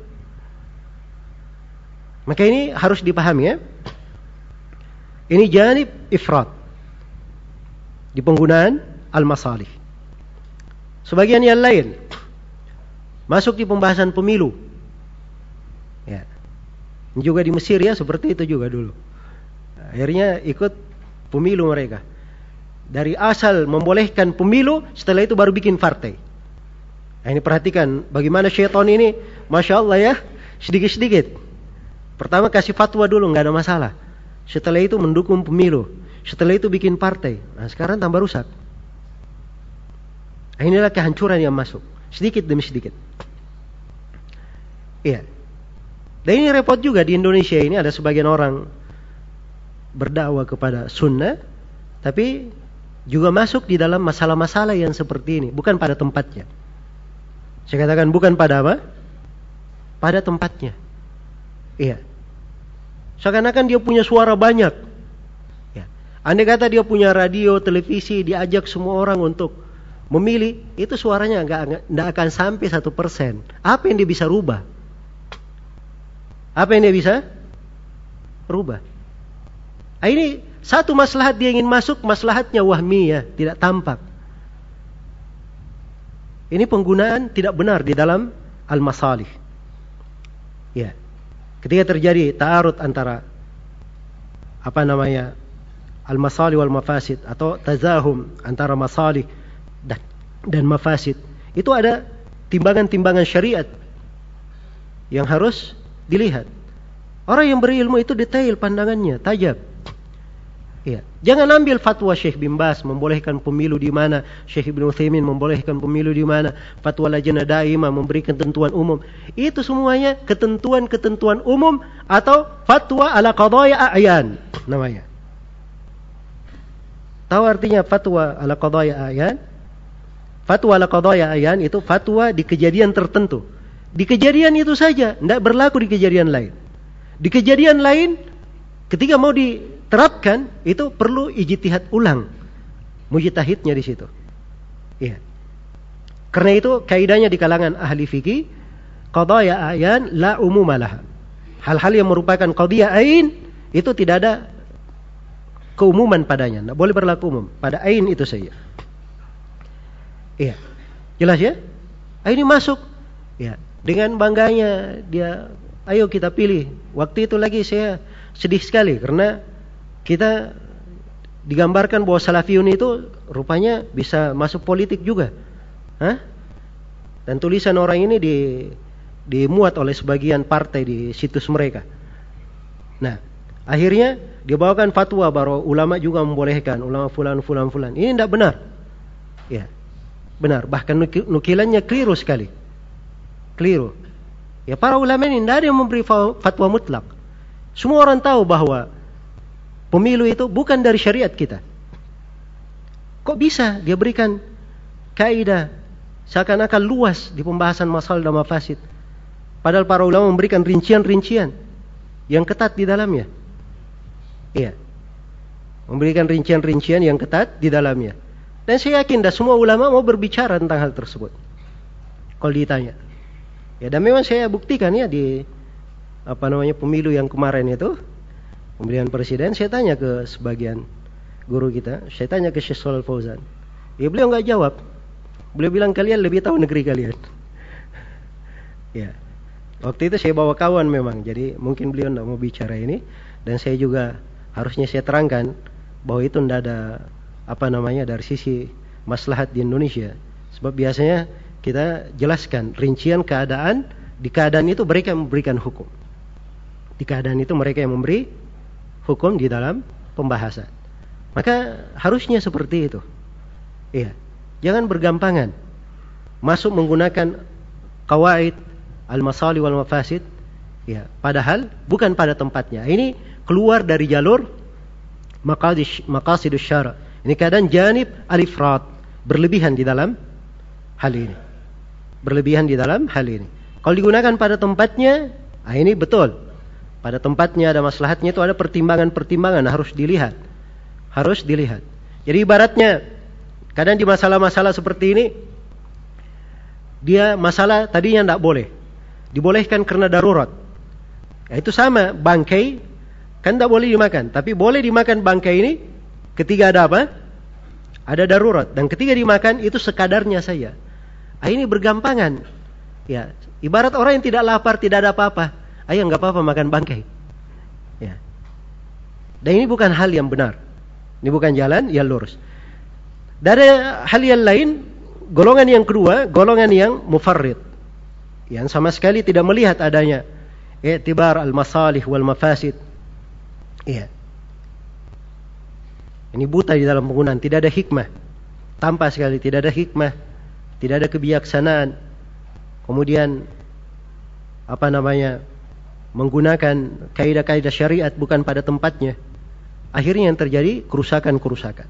Maka ini harus dipahami ya. Ini janib ifrat di penggunaan al-masalih. Sebagian yang lain masuk di pembahasan pemilu. Ya. Juga di Mesir ya seperti itu juga dulu. Akhirnya ikut pemilu mereka. Dari asal membolehkan pemilu, setelah itu baru bikin partai. Nah, ini perhatikan bagaimana syaitan ini, masya Allah ya, sedikit-sedikit. Pertama kasih fatwa dulu, nggak ada masalah. Setelah itu mendukung pemilu. Setelah itu bikin partai. Nah sekarang tambah rusak. Nah, inilah kehancuran yang masuk. Sedikit demi sedikit. Iya. Dan ini repot juga di Indonesia ini ada sebagian orang berdakwah kepada sunnah. Tapi juga masuk di dalam masalah-masalah yang seperti ini. Bukan pada tempatnya. Saya katakan bukan pada apa? Pada tempatnya. Iya. Seakan-akan dia punya suara banyak. Ya. Andai kata dia punya radio, televisi, diajak semua orang untuk memilih, itu suaranya enggak, enggak akan sampai satu persen. Apa yang dia bisa rubah? Apa yang dia bisa rubah? Nah, ini satu maslahat dia ingin masuk, maslahatnya wahmiyah, tidak tampak. Ini penggunaan tidak benar di dalam al-masalih. Ya. Ketika terjadi ta'arud antara apa namanya al-masalih wal mafasid atau tazahum antara masalih dan, dan mafasid, itu ada timbangan-timbangan syariat yang harus dilihat. Orang yang berilmu itu detail pandangannya, tajam. Ya. Jangan ambil fatwa Syekh bin Baz membolehkan pemilu di mana, Syekh Ibnu Utsaimin membolehkan pemilu di mana, fatwa Lajnah Daimah memberikan ketentuan umum. Itu semuanya ketentuan-ketentuan umum atau fatwa ala qadaya a'yan namanya. Tahu artinya fatwa ala qadaya a'yan? Fatwa ala qadaya a'yan itu fatwa di kejadian tertentu. Di kejadian itu saja, tidak berlaku di kejadian lain. Di kejadian lain ketika mau diterapkan itu perlu ijtihad ulang, mujtahidnya di situ. Iya. Karena itu kaidahnya di kalangan ahli fikih, qadaya a'yan la umuma laha. Hal-hal yang merupakan qadiyah ain itu tidak ada keumuman padanya, tidak boleh berlaku umum. Pada ain itu saja. Iya. Jelas ya? Ini masuk. Ya, dengan bangganya dia, ayo kita pilih. Waktu itu lagi saya sedih sekali karena kita digambarkan bahwa Salafiyun itu rupanya bisa masuk politik juga. Hah? Dan tulisan orang ini di, dimuat oleh sebagian partai di situs mereka. Nah, akhirnya dia bawakan fatwa bahwa ulama juga membolehkan, ulama fulan fulan fulan. Ini tidak benar. Ya, benar. Bahkan nukilannya keliru sekali. Keliru. Ya, para ulama ini tidak ada yang memberi fatwa mutlak. Semua orang tahu bahwa pemilu itu bukan dari syariat kita. Kok bisa dia berikan kaidah seakan-akan luas di pembahasan masalah dan mafasid, padahal para ulama memberikan rincian-rincian yang ketat di dalamnya. Iya, memberikan rincian-rincian yang ketat di dalamnya. Dan saya yakin dah semua ulama mau berbicara tentang hal tersebut kalau ditanya. Ya, dan memang saya buktikan ya di apa namanya pemilu yang kemarin itu, pemilihan presiden, saya tanya ke sebagian guru kita, saya tanya ke Syekh Shalal Fauzan. Ya, beliau enggak jawab. Beliau bilang kalian lebih tahu negeri kalian. Ya. Waktu itu saya bawa kawan memang, jadi mungkin beliau enggak mau bicara ini, dan saya juga harusnya saya terangkan bahwa itu enggak ada apa namanya dari sisi maslahat di Indonesia. Sebab biasanya kita jelaskan rincian keadaan, di keadaan itu mereka yang memberikan hukum. Di keadaan itu mereka yang memberi hukum di dalam pembahasan. Maka harusnya seperti itu. Iya. Jangan bergampangan masuk menggunakan qawaid al-masalih wal mafasid, ya, padahal bukan pada tempatnya. Ini keluar dari jalur maqasidus syara'. Ini keadaan janib al-ifrat, berlebihan di dalam hal ini. Berlebihan di dalam hal ini. Kalau digunakan pada tempatnya, ah ini betul. Pada tempatnya ada maslahatnya, itu ada pertimbangan-pertimbangan harus dilihat. Harus dilihat. Jadi ibaratnya kadang di masalah-masalah seperti ini, dia masalah tadinya tidak boleh, dibolehkan karena darurat. Ya, itu sama bangkai kan tidak boleh dimakan, tapi boleh dimakan bangkai ini ketika ada apa? Ada darurat. Dan ketika dimakan itu sekadarnya saja. Ah, ini bergampangan. Ya, ibarat orang yang tidak lapar, tidak ada apa-apa. Ayo nggak apa-apa makan bangkai. Ya. Dan ini bukan hal yang benar. Ini bukan jalan yang lurus. Dari hal yang lain, golongan yang kedua, golongan yang mufarrid, yang sama sekali tidak melihat adanya i'tibar al-masalih wal mafasid. Iya. Ini buta di dalam penggunaan, tidak ada hikmah. Tampak sekali tidak ada hikmah, tidak ada kebijaksanaan. Kemudian apa namanya? Menggunakan kaidah-kaidah syariat bukan pada tempatnya. Akhirnya yang terjadi kerusakan-kerusakan.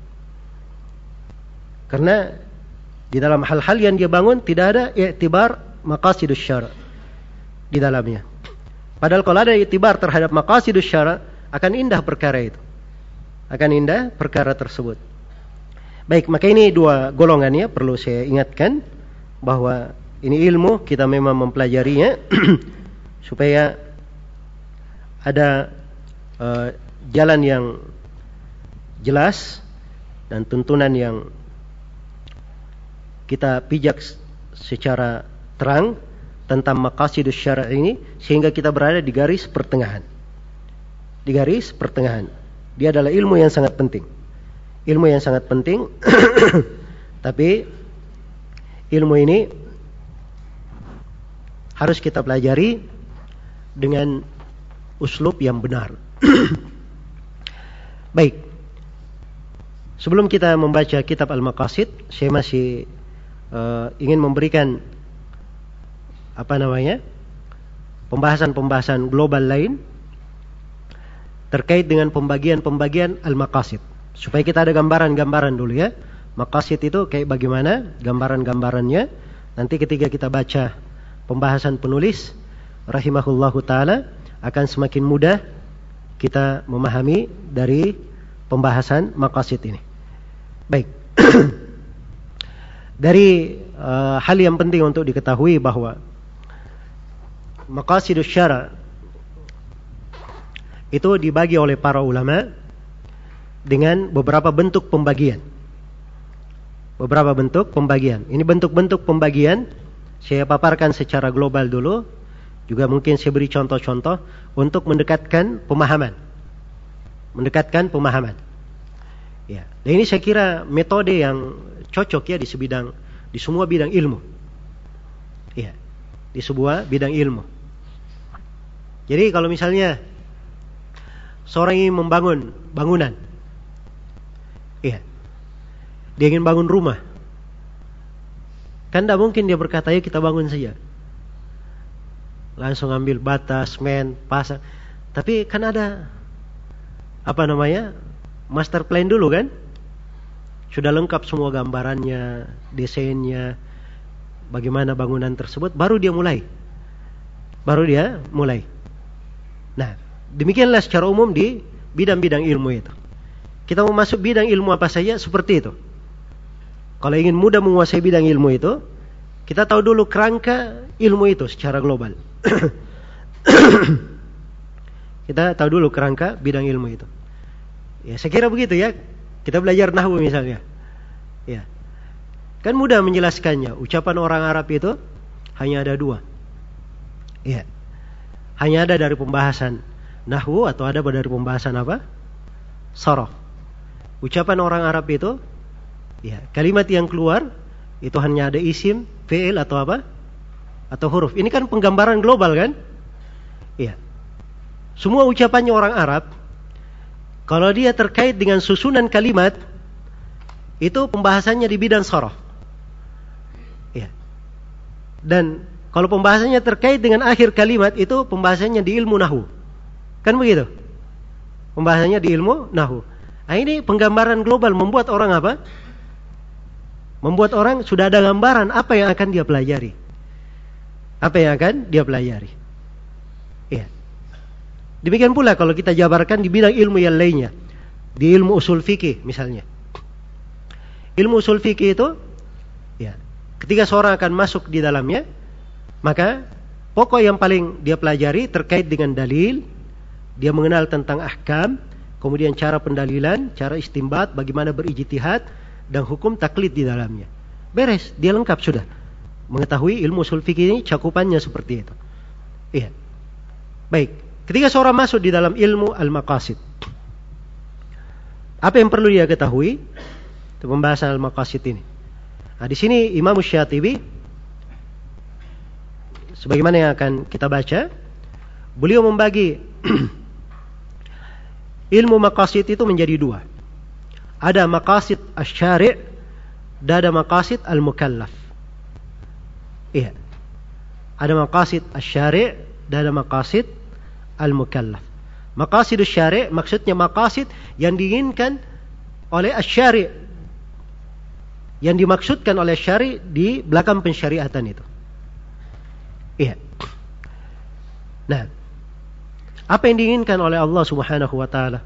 Karena di dalam hal-hal yang dia bangun tidak ada i'tibar maqasidus syara' di dalamnya. Padahal kalau ada i'tibar terhadap maqasidus syara' akan indah perkara itu. Akan indah perkara tersebut. Baik, maka ini dua golongannya perlu saya ingatkan bahwa ini ilmu kita memang mempelajarinya supaya ada uh, jalan yang jelas dan tuntunan yang kita pijak secara terang tentang maqasidus syara' ini sehingga kita berada di garis pertengahan. Di garis pertengahan. Dia adalah ilmu yang sangat penting. Ilmu yang sangat penting. Tapi ilmu ini harus kita pelajari dengan uslub yang benar. Baik. Sebelum kita membaca kitab Al-Maqasid, saya masih uh, ingin memberikan apa namanya? pembahasan-pembahasan global lain terkait dengan pembagian-pembagian Al-Maqasid. Supaya kita ada gambaran-gambaran dulu ya. Maqasid itu kayak bagaimana gambaran-gambarannya. Nanti ketika kita baca pembahasan penulis rahimahullahu taala akan semakin mudah kita memahami dari pembahasan maqasid ini. Baik. Dari uh, hal yang penting untuk diketahui bahwa maqasidus syara' itu dibagi oleh para ulama dengan beberapa bentuk pembagian. Beberapa bentuk pembagian. Ini bentuk-bentuk pembagian saya paparkan secara global dulu. Juga mungkin saya beri contoh-contoh untuk mendekatkan pemahaman. Mendekatkan pemahaman. Ya, dan ini saya kira metode yang cocok ya di sebidang di semua bidang ilmu. Ya, di sebuah bidang ilmu. Jadi kalau misalnya seorang ingin membangun bangunan, ya, dia ingin bangun rumah, kan tidak mungkin dia berkata, ayo kita bangun saja. Langsung ambil bata, semen, pasang. Tapi kan ada apa namanya master plan dulu kan? Sudah lengkap semua gambarannya, desainnya, bagaimana bangunan tersebut, baru dia mulai. Baru dia mulai. Nah, demikianlah secara umum di bidang-bidang ilmu itu. Kita mau masuk bidang ilmu apa saja seperti itu. Kalau ingin mudah menguasai bidang ilmu itu, kita tahu dulu kerangka ilmu itu secara global. Kita tahu dulu kerangka bidang ilmu itu. Ya, saya kira begitu ya. Kita belajar nahwu misalnya. Ya. Kan mudah menjelaskannya. Ucapan orang Arab itu hanya ada dua. Ya. Hanya ada dari pembahasan nahwu atau ada dari pembahasan apa? Sharaf. Ucapan orang Arab itu ya, kalimat yang keluar itu hanya ada isim, fi'il atau apa? Atau huruf. Ini kan penggambaran global kan? Iya. Semua ucapannya orang Arab, kalau dia terkait dengan susunan kalimat, itu pembahasannya di bidang sharaf. Iya. Dan kalau pembahasannya terkait dengan akhir kalimat, itu pembahasannya di ilmu nahwu. Kan begitu? Pembahasannya di ilmu nahwu. Nah, ini penggambaran global membuat orang apa? Membuat orang sudah ada gambaran apa yang akan dia pelajari. Apa yang akan dia pelajari. Iya. Demikian pula kalau kita jabarkan di bidang ilmu yang lainnya. Di ilmu usul fikih misalnya. Ilmu usul fikih itu, ya, ketika seorang akan masuk di dalamnya, maka pokok yang paling dia pelajari terkait dengan dalil, dia mengenal tentang ahkam, kemudian cara pendalilan, cara istimbat, bagaimana berijtihad, dan hukum taklid di dalamnya. Beres, dia lengkap sudah. Mengetahui ilmu usul fikih ini cakupannya seperti itu. Iya. Baik, ketika seorang masuk di dalam ilmu al-maqasid, apa yang perlu dia ketahui? Itu pembahasan al-maqasid ini. Nah, di sini Imam Syatibi, sebagaimana yang akan kita baca, beliau membagi ilmu maqasid itu menjadi dua. Ada maqasid asy-syari' dan ada maqasid al-mukallaf. Iya. Ada maqasid asy-syari' dan ada maqasid al-mukallaf. Maqasid asy-syari' maksudnya maqasid yang diinginkan oleh asy-syari', yang dimaksudkan oleh syari' di belakang pensyariatan itu. Iya. Nah, apa yang diinginkan oleh Allah Subhanahu wa taala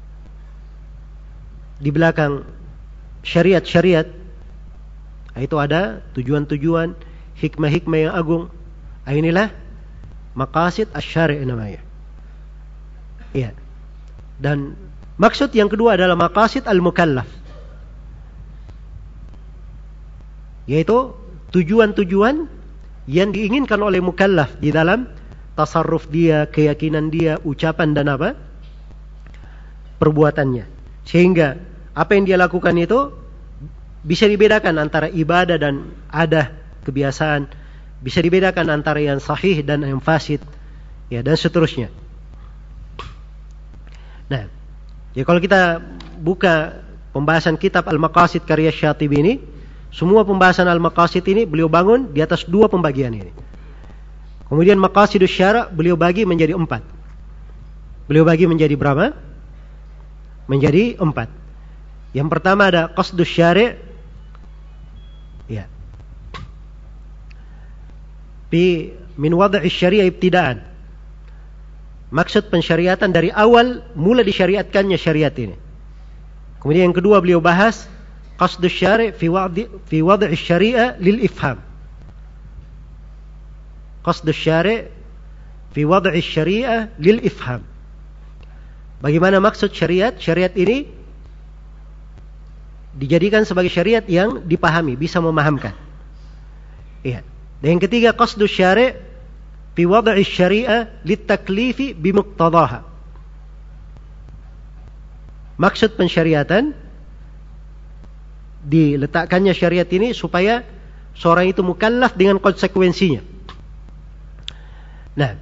di belakang syariat-syariat, itu ada tujuan-tujuan, hikmah-hikmah yang agung. Inilah maqasid asy-syari' namanya. Iya. Dan maksud yang kedua adalah maqasid al-mukallaf, yaitu tujuan-tujuan yang diinginkan oleh mukallaf di dalam tasarruf dia, keyakinan dia, ucapan dan apa? Perbuatannya. Sehingga apa yang dia lakukan itu bisa dibedakan antara ibadah dan adah, kebiasaan, bisa dibedakan antara yang sahih dan yang fasid, ya, dan seterusnya. Nah, ya kalau kita buka pembahasan kitab Al-Maqasid karya Syatibi ini, semua pembahasan Al-Maqasid ini beliau bangun di atas dua pembagian ini. Kemudian Maqasidus Syara' beliau bagi menjadi empat. Beliau bagi menjadi berapa? Menjadi empat. Yang pertama ada Qasdus Syari', ya, fi min wad'i syariah ibtidaan. Maksud pensyariatan dari awal mula disyariatkannya syariat ini. Kemudian yang kedua beliau bahas Qasdus Syari' fi wad'i fi wad'i syariah lil ifham. Qasdus Syari' fi wad'i syariah lil ifham. Bagaimana maksud syariat? Syariat ini dijadikan sebagai syariat yang dipahami, bisa memahamkan. Iya. Dan yang ketiga, qasdus syari' fi wad'i syariah litaklifi bimuqtadaha. Maksud pensyariatan diletakkannya syariat ini supaya seorang itu mukallaf dengan konsekuensinya. Nah,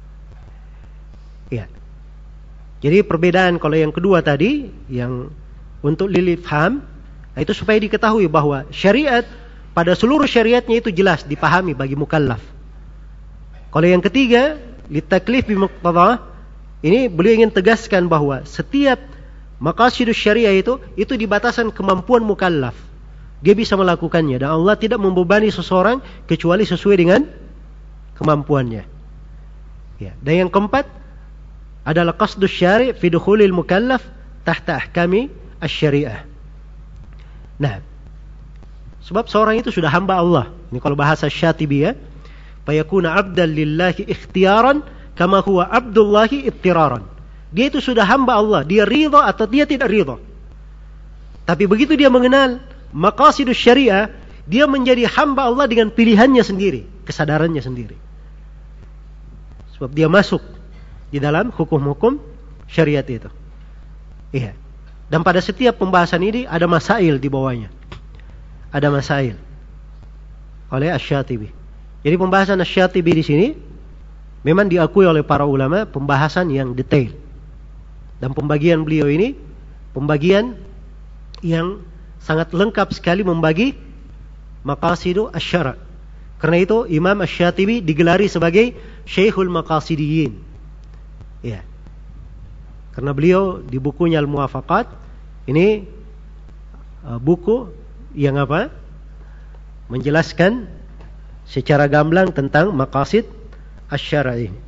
ya. Jadi perbedaan kalau yang kedua tadi, yang untuk lil ifham, itu supaya diketahui bahwa syariat pada seluruh syariatnya itu jelas dipahami bagi mukallaf. Kalau yang ketiga, litaklif bimuqtadah, ini beliau ingin tegaskan bahwa setiap maqasidus syariah itu itu di batasan kemampuan mukallaf. Dia bisa melakukannya dan Allah tidak membebani seseorang kecuali sesuai dengan kemampuannya. Ya, dan yang keempat adalah qasdus syari' fi dukhulil mukallaf tahta ahkami asy-syariah. Nah, sebab seorang itu sudah hamba Allah. Ini kalau bahasa Syatibi, ya. Fayakuna abdan lillahi ikhtiyaran kama huwa abdullahi ittiraran. Dia itu sudah hamba Allah, dia ridha atau dia tidak ridha. Tapi begitu dia mengenal maqasidus syariah, dia menjadi hamba Allah dengan pilihannya sendiri, kesadarannya sendiri. Sebab dia masuk di dalam hukum-hukum syariat itu. Iya. Dan pada setiap pembahasan ini ada masail di bawahnya. Ada masail oleh Asy-Syatibi. Jadi pembahasan Asy-Syatibi di sini memang diakui oleh para ulama pembahasan yang detail. Dan pembagian beliau ini pembagian yang sangat lengkap sekali membagi maqasidu asy-syara'. Karena itu Imam Asy-Syatibi digelari sebagai Syekhul Maqasidiyin. Ya. Karena beliau di bukunya Al-Muwafaqat ini uh, buku yang apa? Menjelaskan secara gamblang tentang maqasid asy-syara' ini.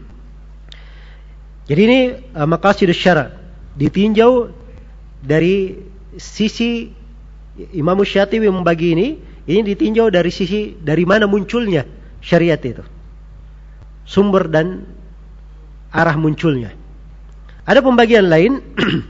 Jadi ini uh, maqasid asy-syara' ditinjau dari sisi Imam Syatibi membagi ini, ini ditinjau dari sisi dari mana munculnya syariat itu. Sumber dan arah munculnya. Ada pembagian lain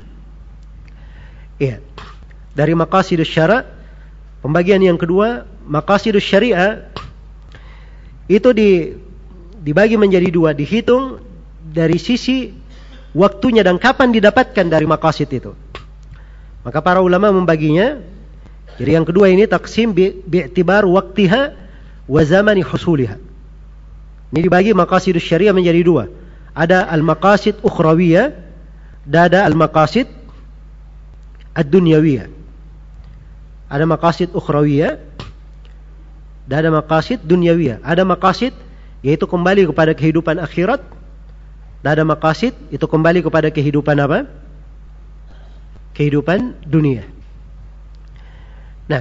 ya, dari maqasidus syara', pembagian yang kedua, maqasidus syariah itu di, dibagi menjadi dua, dihitung dari sisi waktunya dan kapan didapatkan dari maqasid itu. Maka para ulama membaginya. Jadi yang kedua ini taksim bi, bi'tibar waqtiha wa zamani husuliha. Ini dibagi maqasidus syariah menjadi dua. Ada al-maqasid ukhrawiyah dan ada al-maqasid ad-dunyawiyah. Ada maqasid ukhrawiyah dan ada maqasid dunyawiyah. Ada maqasid yaitu kembali kepada kehidupan akhirat, dan ada maqasid itu kembali kepada kehidupan apa? Kehidupan dunia. Nah,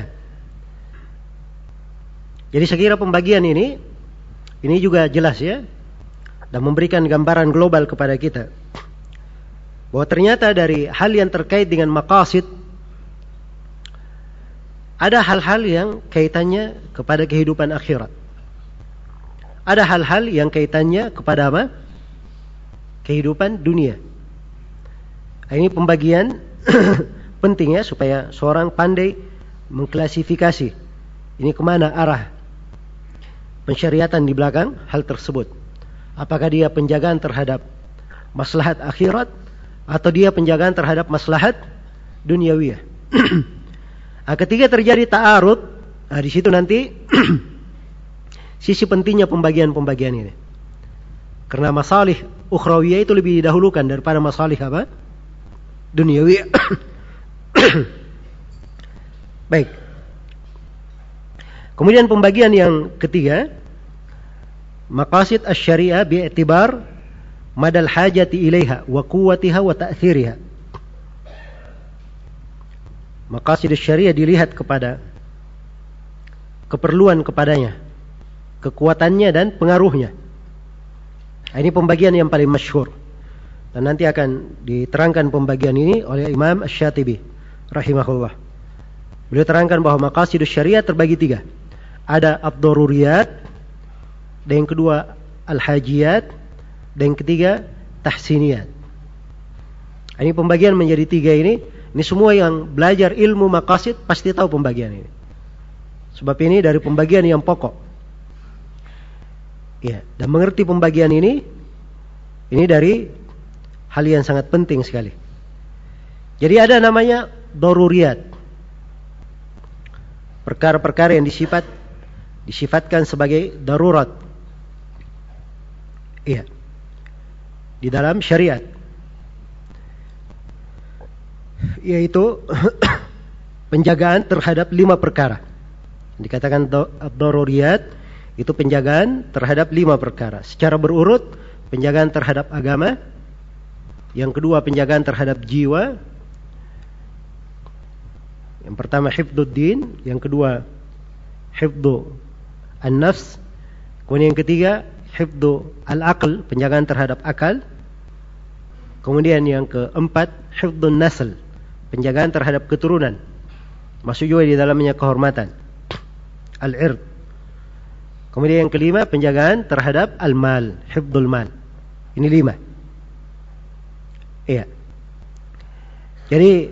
jadi saya kira pembagian ini ini juga jelas, ya, dan memberikan gambaran global kepada kita bahwa ternyata dari hal yang terkait dengan maqasid ada hal-hal yang kaitannya kepada kehidupan akhirat. Ada hal-hal yang kaitannya kepada apa? Kehidupan dunia. Ini pembagian penting, ya, supaya seorang pandai mengklasifikasi ini kemana arah pensyariatan di belakang hal tersebut. Apakah dia penjagaan terhadap maslahat akhirat atau dia penjagaan terhadap maslahat duniawiyah. Nah, ketika terjadi ta'arud, nah di situ nanti sisi pentingnya pembagian-pembagian ini. Karena masalih ukhrawiyah itu lebih didahulukan daripada masalih apa? Duniawiyah. Baik. Kemudian pembagian yang ketiga, maqasid asy-syariah bi'tibar madal hajati ilaiha wa quwwatiha wa ta'thiriha. Maqasid asy-syariah dilihat kepada keperluan kepadanya, kekuatannya dan pengaruhnya. Ini pembagian yang paling masyhur. Dan nanti akan diterangkan pembagian ini oleh Imam Asy-Syatibi rahimahullah. Beliau terangkan bahwa maqasidus syariah terbagi tiga. Ada ad-daruriyat, dan yang kedua al-hajiyat, dan yang ketiga tahsiniyat. Ini pembagian menjadi tiga ini. Ini semua yang belajar ilmu maqasid pasti tahu pembagian ini. Sebab ini dari pembagian yang pokok. Ya, dan mengerti pembagian ini, ini dari hal yang sangat penting sekali. Jadi ada namanya daruriyat. Perkara-perkara yang disifat disifatkan sebagai darurat. Iya. Di dalam syariat. Yaitu penjagaan terhadap lima perkara. Dikatakan ad-daruriyat itu penjagaan terhadap lima perkara. Secara berurut, penjagaan terhadap agama, yang kedua penjagaan terhadap jiwa, yang pertama hifdzuddin, yang kedua hifdzu an-nafs, kemudian yang ketiga hifdzu al-aql, penjagaan terhadap akal, kemudian yang keempat hifdzun nasl, penjagaan terhadap keturunan, masuk juga di dalamnya kehormatan, al-ird. Kemudian yang kelima penjagaan terhadap al-mal, hifdzul mal. Ini lima. Iya. Jadi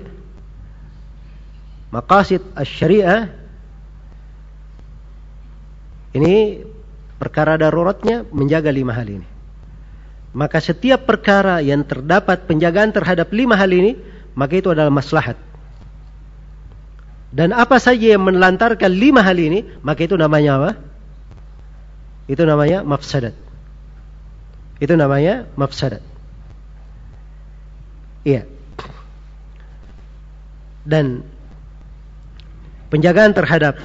maqasid asy-syariah ini perkara daruratnya menjaga lima hal ini. Maka setiap perkara yang terdapat penjagaan terhadap lima hal ini, maka itu adalah maslahat. Dan apa saja yang menelantarkan lima hal ini, maka itu namanya apa? Itu namanya mafsadat. Itu namanya mafsadat. Iya. Dan penjagaan terhadap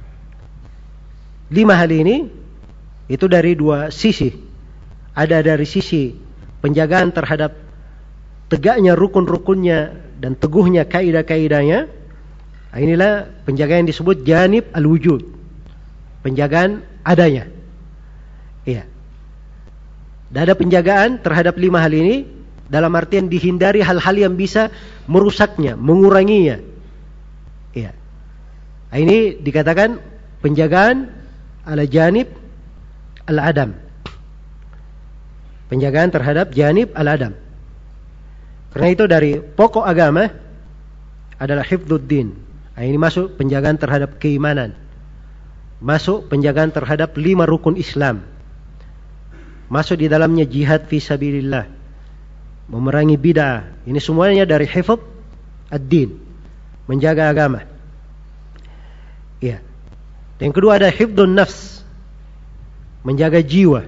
lima hal ini itu dari dua sisi. Ada dari sisi penjagaan terhadap tegaknya rukun-rukunnya dan teguhnya kaidah-kaidahnya. Inilah penjagaan yang disebut janib al-wujud. Penjagaan adanya. Iya. Dan ada penjagaan terhadap lima hal ini dalam artian dihindari hal-hal yang bisa merusaknya, menguranginya. Iya. Ini dikatakan penjagaan ala janib al-adam. Penjagaan terhadap janib al-adam. Karena itu dari pokok agama adalah hifdzuddin. Nah, ini masuk penjagaan terhadap keimanan. Masuk penjagaan terhadap lima rukun Islam. Masuk di dalamnya jihad fi sabilillah, memerangi bid'ah. Ini semuanya dari hifdz ad-din, menjaga agama. Ya. Yang kedua ada hifdzun nafs, menjaga jiwa.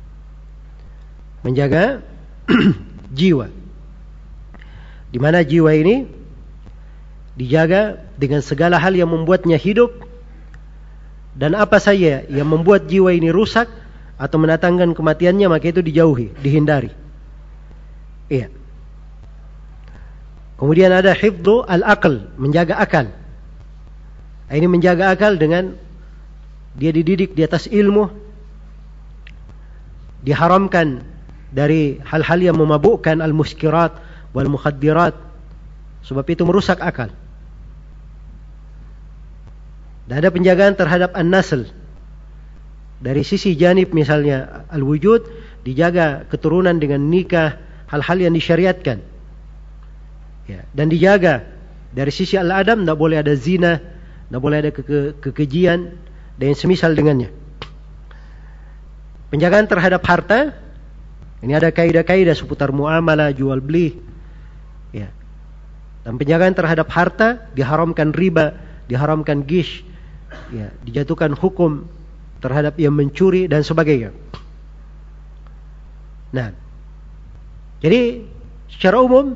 Menjaga jiwa. Di mana jiwa ini dijaga dengan segala hal yang membuatnya hidup, dan apa saja yang membuat jiwa ini rusak atau mendatangkan kematiannya, maka itu dijauhi, dihindari. Iya. Kemudian ada hifdzu al-aql, menjaga akal. Ini menjaga akal dengan dia dididik di atas ilmu, diharamkan dari hal-hal yang memabukkan, al-muskirat wal mukhaddirat, sebab itu merusak akal. Dan ada penjagaan terhadap an-nasl. Dari sisi janib misalnya al-wujud, dijaga keturunan dengan nikah, hal-hal yang disyariatkan. Ya, dan dijaga dari sisi al-adam, tidak boleh ada zina, tidak boleh ada ke- ke- kekejian dan yang semisal dengannya. penjagaan terhadap harta, ini ada kaidah-kaidah seputar muamalah, jual beli. Ya. Dan penjagaan terhadap harta, diharamkan riba, diharamkan ghish, ya, dijatuhkan hukum terhadap yang mencuri dan sebagainya. Nah, jadi secara umum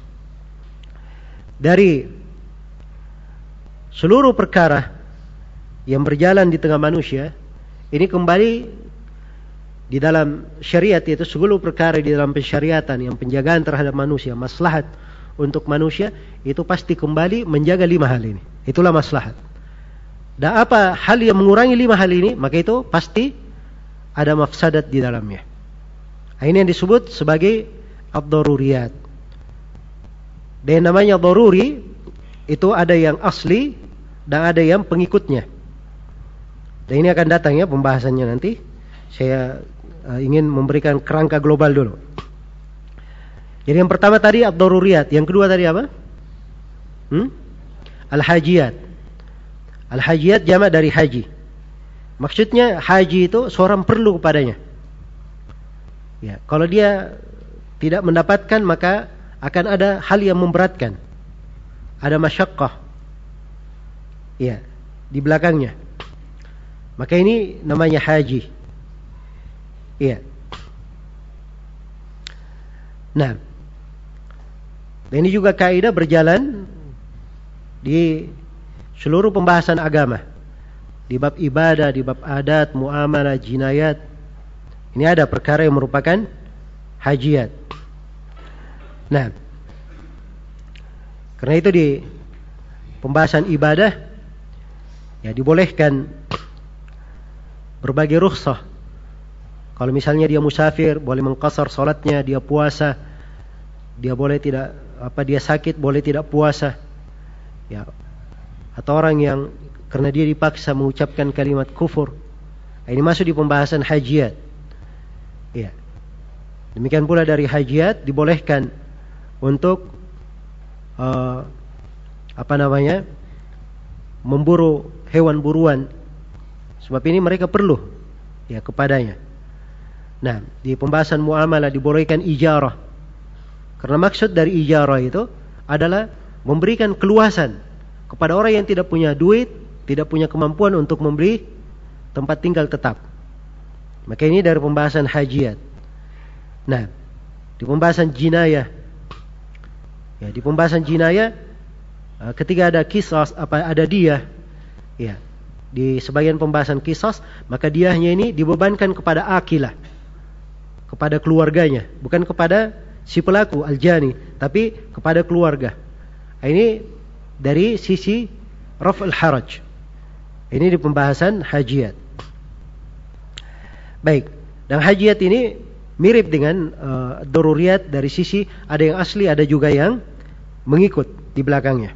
dari seluruh perkara yang berjalan di tengah manusia, ini kembali di dalam syariat, yaitu seluruh perkara di dalam pensyariatan yang penjagaan terhadap manusia, maslahat untuk manusia, itu pasti kembali menjaga lima hal ini. Itulah maslahat. Dan apa hal yang mengurangi lima hal ini, maka itu pasti ada mafsadat di dalamnya. Ini yang disebut sebagai ad-daruriyat. Dan namanya daruri itu ada yang asli dan ada yang pengikutnya. Dan ini akan datang ya pembahasannya nanti. Saya uh, ingin memberikan kerangka global dulu. Jadi yang pertama tadi ad-daruriyat, yang kedua tadi apa? Hmm? Al-hajiyat. Al-hajiyat jamak dari haji. Maksudnya haji itu seorang perlu kepadanya. Ya, kalau dia tidak mendapatkan maka akan ada hal yang memberatkan. Ada masyaqqah. Ya, di belakangnya. Maka ini namanya haji. Iya. Nah, dan ini juga kaidah berjalan di seluruh pembahasan agama. Di bab ibadah, di bab adat, muamalah, jinayat. Ini ada perkara yang merupakan hajiyat. Nah, karena itu di pembahasan ibadah ya dibolehkan berbagai rukhsah. Kalau misalnya dia musafir, boleh mengqasar salatnya, dia puasa, dia boleh tidak apa dia sakit, boleh tidak puasa. Ya. Atau orang yang karena dia dipaksa mengucapkan kalimat kufur. Ini masuk di pembahasan hajiyat. Ya. Demikian pula dari hajiyat dibolehkan untuk uh, apa namanya? memburu hewan buruan. Sebab ini mereka perlu ya kepadanya. Nah, di pembahasan muamalah dibolehkan ijarah. Karena maksud dari ijarah itu adalah memberikan keluasan kepada orang yang tidak punya duit, tidak punya kemampuan untuk membeli tempat tinggal tetap. Maka ini dari pembahasan hajiyat. Nah, di pembahasan jinayah, ya di pembahasan jinayah, ketika ada qisas, apa ada diyah, ya di sebagian pembahasan qisas, maka diyahnya ini dibebankan kepada akilah, kepada keluarganya, bukan kepada si pelaku al-jani, tapi kepada keluarga. Ini dari sisi raf'ul haraj. Ini di pembahasan hajiyat. Baik, dan hajiyat ini mirip dengan uh, daruriyat dari sisi ada yang asli, ada juga yang mengikut di belakangnya.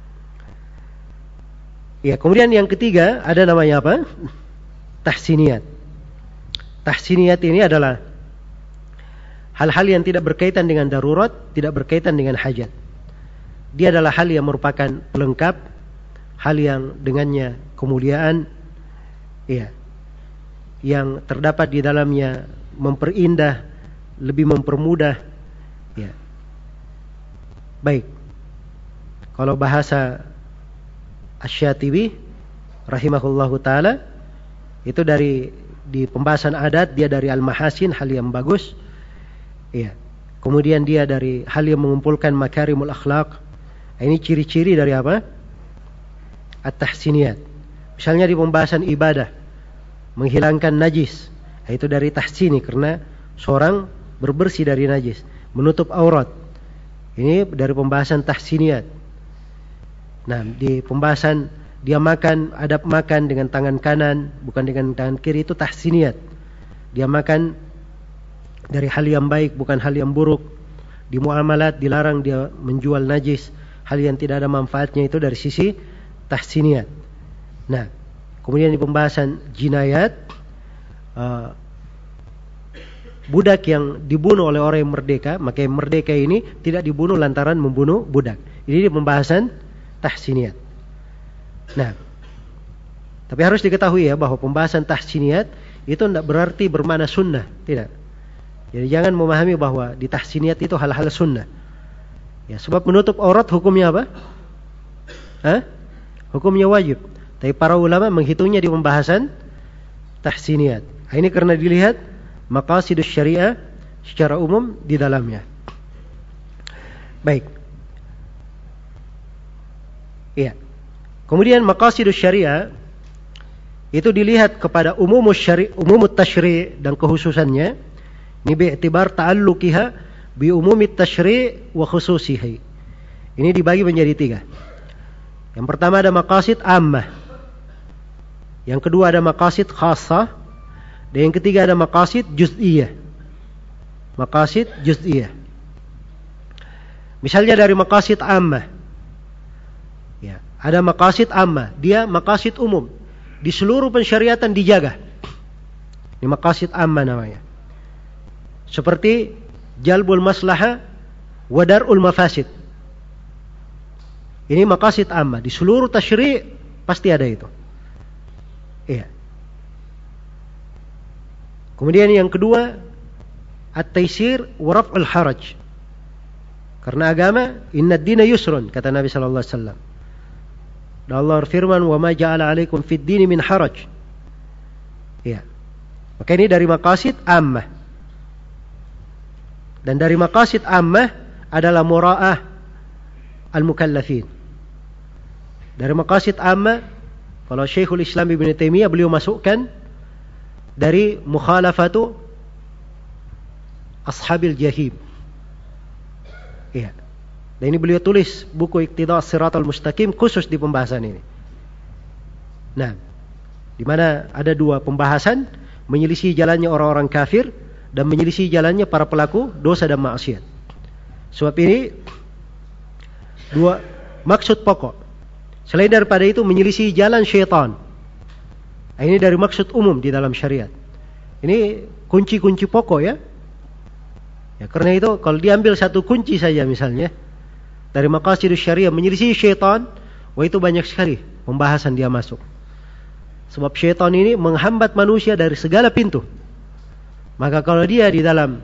Ya, kemudian yang ketiga ada namanya apa? Tahsiniyat. Tahsiniyat ini adalah hal-hal yang tidak berkaitan dengan darurat, tidak berkaitan dengan hajat. Dia adalah hal yang merupakan pelengkap, hal yang dengannya kemuliaan, ya, yang terdapat di dalamnya memperindah, lebih mempermudah, ya. Baik. Kalau bahasa Asy-Syatibi rahimahullahu taala itu dari di pembahasan adat, dia dari al-mahasin, hal yang bagus. Ya. Kemudian dia dari hal yang mengumpulkan makarimul akhlak. Ini ciri-ciri dari apa? At-tahsiniyat. Misalnya di pembahasan ibadah, menghilangkan najis. Itu dari tahsini, karena seorang berbersih dari najis, menutup aurat. Ini dari pembahasan tahsiniyat. Nah, di pembahasan dia makan, adab makan dengan tangan kanan, bukan dengan tangan kiri, itu tahsiniyat. Dia makan dari hal yang baik, bukan hal yang buruk. Di muamalat dilarang dia menjual najis, hal yang tidak ada manfaatnya, itu dari sisi tahsiniyat. Nah, kemudian di pembahasan jinayat, uh, budak yang dibunuh oleh orang yang merdeka, maka yang merdeka ini tidak dibunuh lantaran membunuh budak. Ini di pembahasan tahsiniyat. Nah, tapi harus diketahui ya bahwa pembahasan tahsiniyat itu tidak berarti bermakna sunnah, tidak. Jadi jangan memahami bahwa di tahsiniyat itu hal-hal sunnah. Ya, sebab menutup aurat hukumnya apa? Hah? Hukumnya wajib. Tapi para ulama menghitungnya di pembahasan tahsiniyat. Nah, ini karena dilihat maqasidus syariah secara umum di dalamnya. Baik. Iya. Kemudian maqasidus syariah itu dilihat kepada umumus syari' umumut tasyri' dan kekhususannya. Ini bi'tibar ta'alluqiha bi umumit tasyri' wa khususihi. Ini dibagi menjadi tiga. Yang pertama ada maqasid ammah. Yang kedua ada maqasid khassah. Dan yang ketiga ada maqasid juz'iyah. Maqasid juz'iyah. Misalnya dari maqasid ammah. Ya, ada maqasid ammah, dia maqasid umum. Di seluruh pensyariatan dijaga. Ini maqasid ammah namanya. Seperti jalbul maslahah wa dar'ul mafasid. Ini maqasid ammah, di seluruh tasyri' pasti ada itu. Iya. Kemudian yang kedua, at-taysir wa raf'ul haraj. Karena agama, inna ad-dina yusrun, kata Nabi sallallahu alaihi wasallam. Dan Allah berfirman, wa ma ja'ala 'alaikum fid dini min haraj. Ya. Maka ini dari maqasid ammah. Dan dari maqasid ammah adalah mura'ah al-mukallafin. Dari maqasid ammah, kalau Syekhul Islam Ibn Taimiyah beliau masukkan dari mukhalafatu ashabil jahim. Iya. Dan ini beliau tulis buku Iqtida' Shiratal Mustaqim khusus di pembahasan ini. Nah, di mana ada dua pembahasan, menyelisih jalannya orang-orang kafir dan menyelisih jalannya para pelaku dosa dan maksiat. Sebab ini dua maksud pokok. Selain daripada itu menyelisih jalan syaitan. Ini dari maksud umum di dalam syariat. Ini kunci-kunci pokok ya. Ya, karena itu kalau diambil satu kunci saja misalnya dari maqasidus syariah menyelisih syaitan, wah itu banyak sekali pembahasan dia masuk. Sebab syaitan ini menghambat manusia dari segala pintu. Maka kalau dia di dalam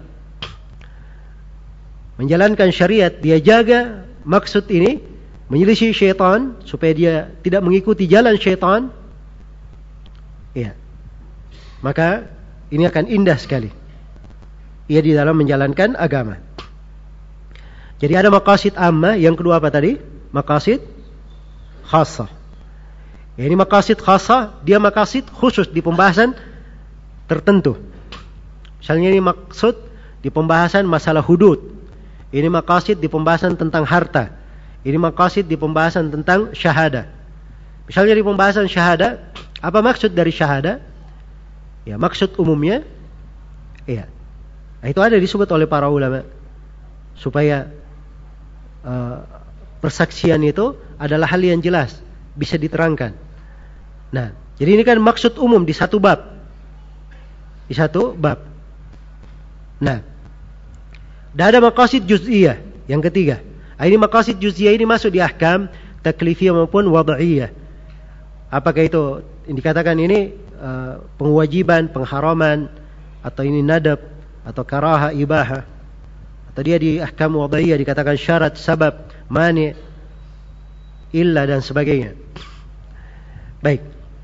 menjalankan syariat, dia jaga maksud ini, menyelisih syaitan supaya dia tidak mengikuti jalan syaitan, ya, maka ini akan indah sekali ia di dalam menjalankan agama. Jadi ada maqasid ammah, yang kedua apa tadi? Maqasid khassah. Ya, ini maqasid khassah, dia maqasid khusus di pembahasan tertentu. Misalnya ini maksud di pembahasan masalah hudud. Ini maqasid di pembahasan tentang harta. Ini maqasid di pembahasan tentang syahada. Misalnya di pembahasan syahada, apa maksud dari syahada? Ya, maksud umumnya, ya, nah, itu ada disebut oleh para ulama supaya uh, persaksian itu adalah hal yang jelas, bisa diterangkan. Nah, jadi ini kan maksud umum di satu bab, di satu bab. Nah, dan ada maqasid juz'iyah yang ketiga. Nah, ini maqasid juz'iyah ini masuk di ahkam taklifiyah maupun wad'iyah. Apakah itu dikatakan ini uh, pengwajiban, pengharaman, atau ini nadab, atau karaha, ibaha, atau dia di ahkam wad'iyah dikatakan syarat, sabab, mani, illa dan sebagainya. Baik.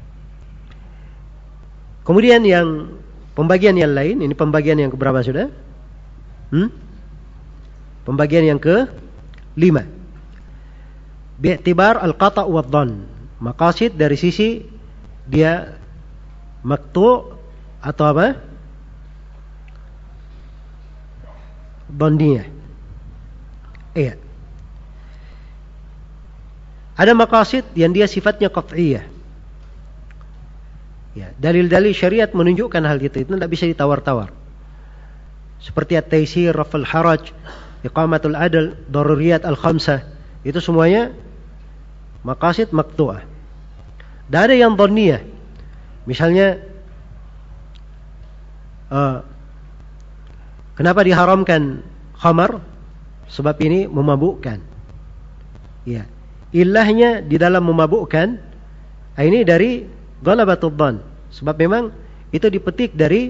Kemudian yang pembagian yang lain, ini pembagian yang keberapa sudah? Hmm? Pembagian yang ke lima. Bi'tibar al-qata' wa dhann. Maqasid dari sisi dia maqtu' atau apa? Dhanniyah. Iya. Ada maqasid yang dia sifatnya qat'iyah. Ya, dalil-dalil syariat menunjukkan hal itu, itu tidak bisa ditawar-tawar. Seperti at-taysir, raf'ul haraj, iqamatul adl, daruriyat al-khamsah, itu semuanya maqasid maqtu'ah. Dan ada yang dhanniyah. Misalnya uh, kenapa diharamkan khamar? Sebab ini memabukkan. Ya, ilahnya di dalam memabukkan ini dari ghalabatud dhann. Sebab memang itu dipetik dari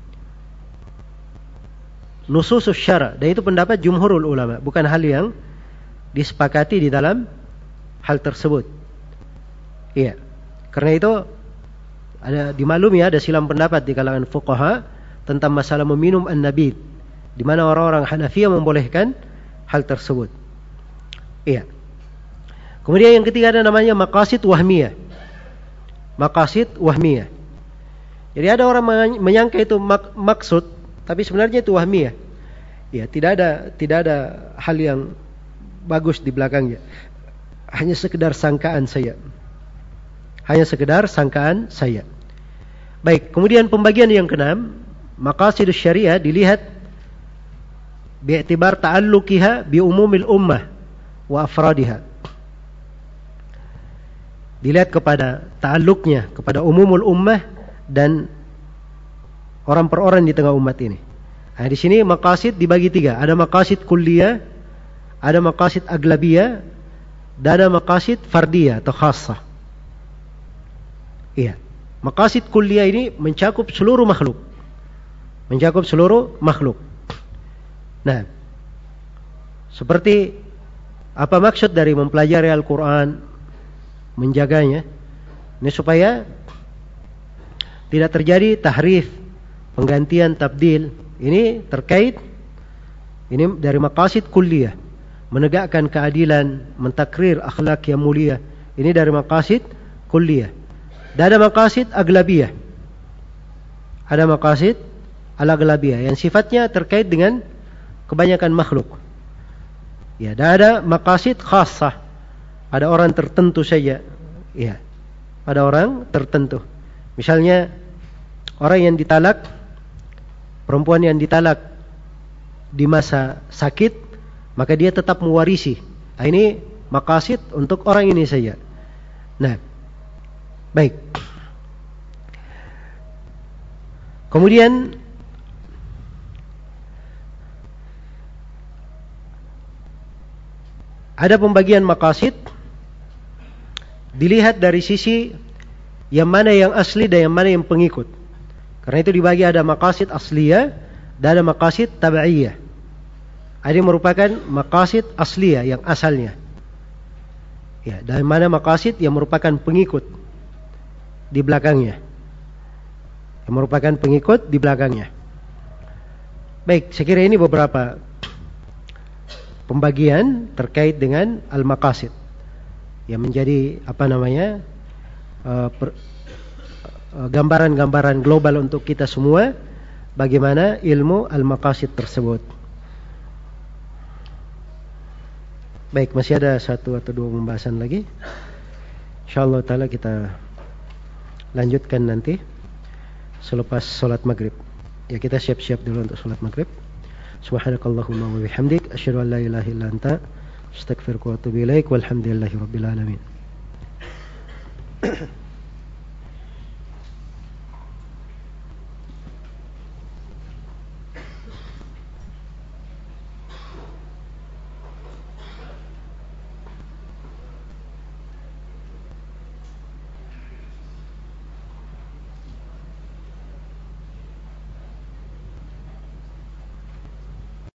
nususus syara, dan itu pendapat jumhurul ulama, bukan hal yang disepakati di dalam hal tersebut. Iya. Karena itu ada dimaklumi ya, ada silam pendapat di kalangan fuqaha tentang masalah meminum an-nabid, di mana orang-orang Hanafiyah membolehkan hal tersebut. Iya. Kemudian yang ketiga ada namanya maqasid wahmiyah. Maqasid wahmiyah. Jadi ada orang menyangka itu mak- maksud, tapi sebenarnya itu wahmiyah. Ya, tidak ada tidak ada hal yang bagus di belakangnya. Hanya sekedar sangkaan saya. Hanya sekedar sangkaan saya. Baik, kemudian pembagian yang keenam, maqasidus syariah dilihat bi'tibar ta'alluqiha bi umumil ummah wa afradiha. Dilihat kepada ta'alluqnya kepada umumul ummah dan orang per orang di tengah umat ini. Nah, di sini maqasid dibagi tiga. Ada maqasid kulliyah, ada maqasid aglabiyah, dan ada maqasid fardiyah atau khassah. Iya. Maqasid kulliyah ini mencakup seluruh makhluk. Mencakup seluruh makhluk. Nah, seperti apa maksud dari mempelajari Al-Quran, menjaganya, ini supaya tidak terjadi tahrif, penggantian, tabdil. Ini terkait, ini dari maqasid kulliyah, menegakkan keadilan, mentakrir akhlak yang mulia. Ini dari maqasid kulliyah. Dan ada maqasid aglabiyah. Ada maqasid al-aglabiyah yang sifatnya terkait dengan kebanyakan makhluk. Ya, dan ada maqasid khassah. Ada orang tertentu saja. Ya. Ada orang tertentu. Misalnya orang yang ditalak, perempuan yang ditalak di masa sakit, maka dia tetap mewarisi. Nah, ini maqasid untuk orang ini saja. Nah, baik. Kemudian ada pembagian maqasid dilihat dari sisi yang mana yang asli dan yang mana yang pengikut. Karena itu dibagi ada maqasid asliyah dan ada maqasid tabaiyah. Ini merupakan maqasid asliyah yang asalnya. Ya, dan mana maqasid yang merupakan pengikut di belakangnya. Yang merupakan pengikut di belakangnya. Baik, saya kira ini beberapa pembagian terkait dengan al-maqasid yang menjadi apa namanya uh, per, uh, gambaran-gambaran global untuk kita semua bagaimana ilmu al-maqasid tersebut. Baik, masih ada satu atau dua pembahasan lagi. Insyaallah taala kita lanjutkan nanti selepas salat maghrib. Ya, kita siap-siap dulu untuk salat maghrib. Subhanakallahumma wa bihamdik asyhadu an la ilaha illa anta astaghfiruka wa atubu ilaik walhamdulillahi rabbil alamin.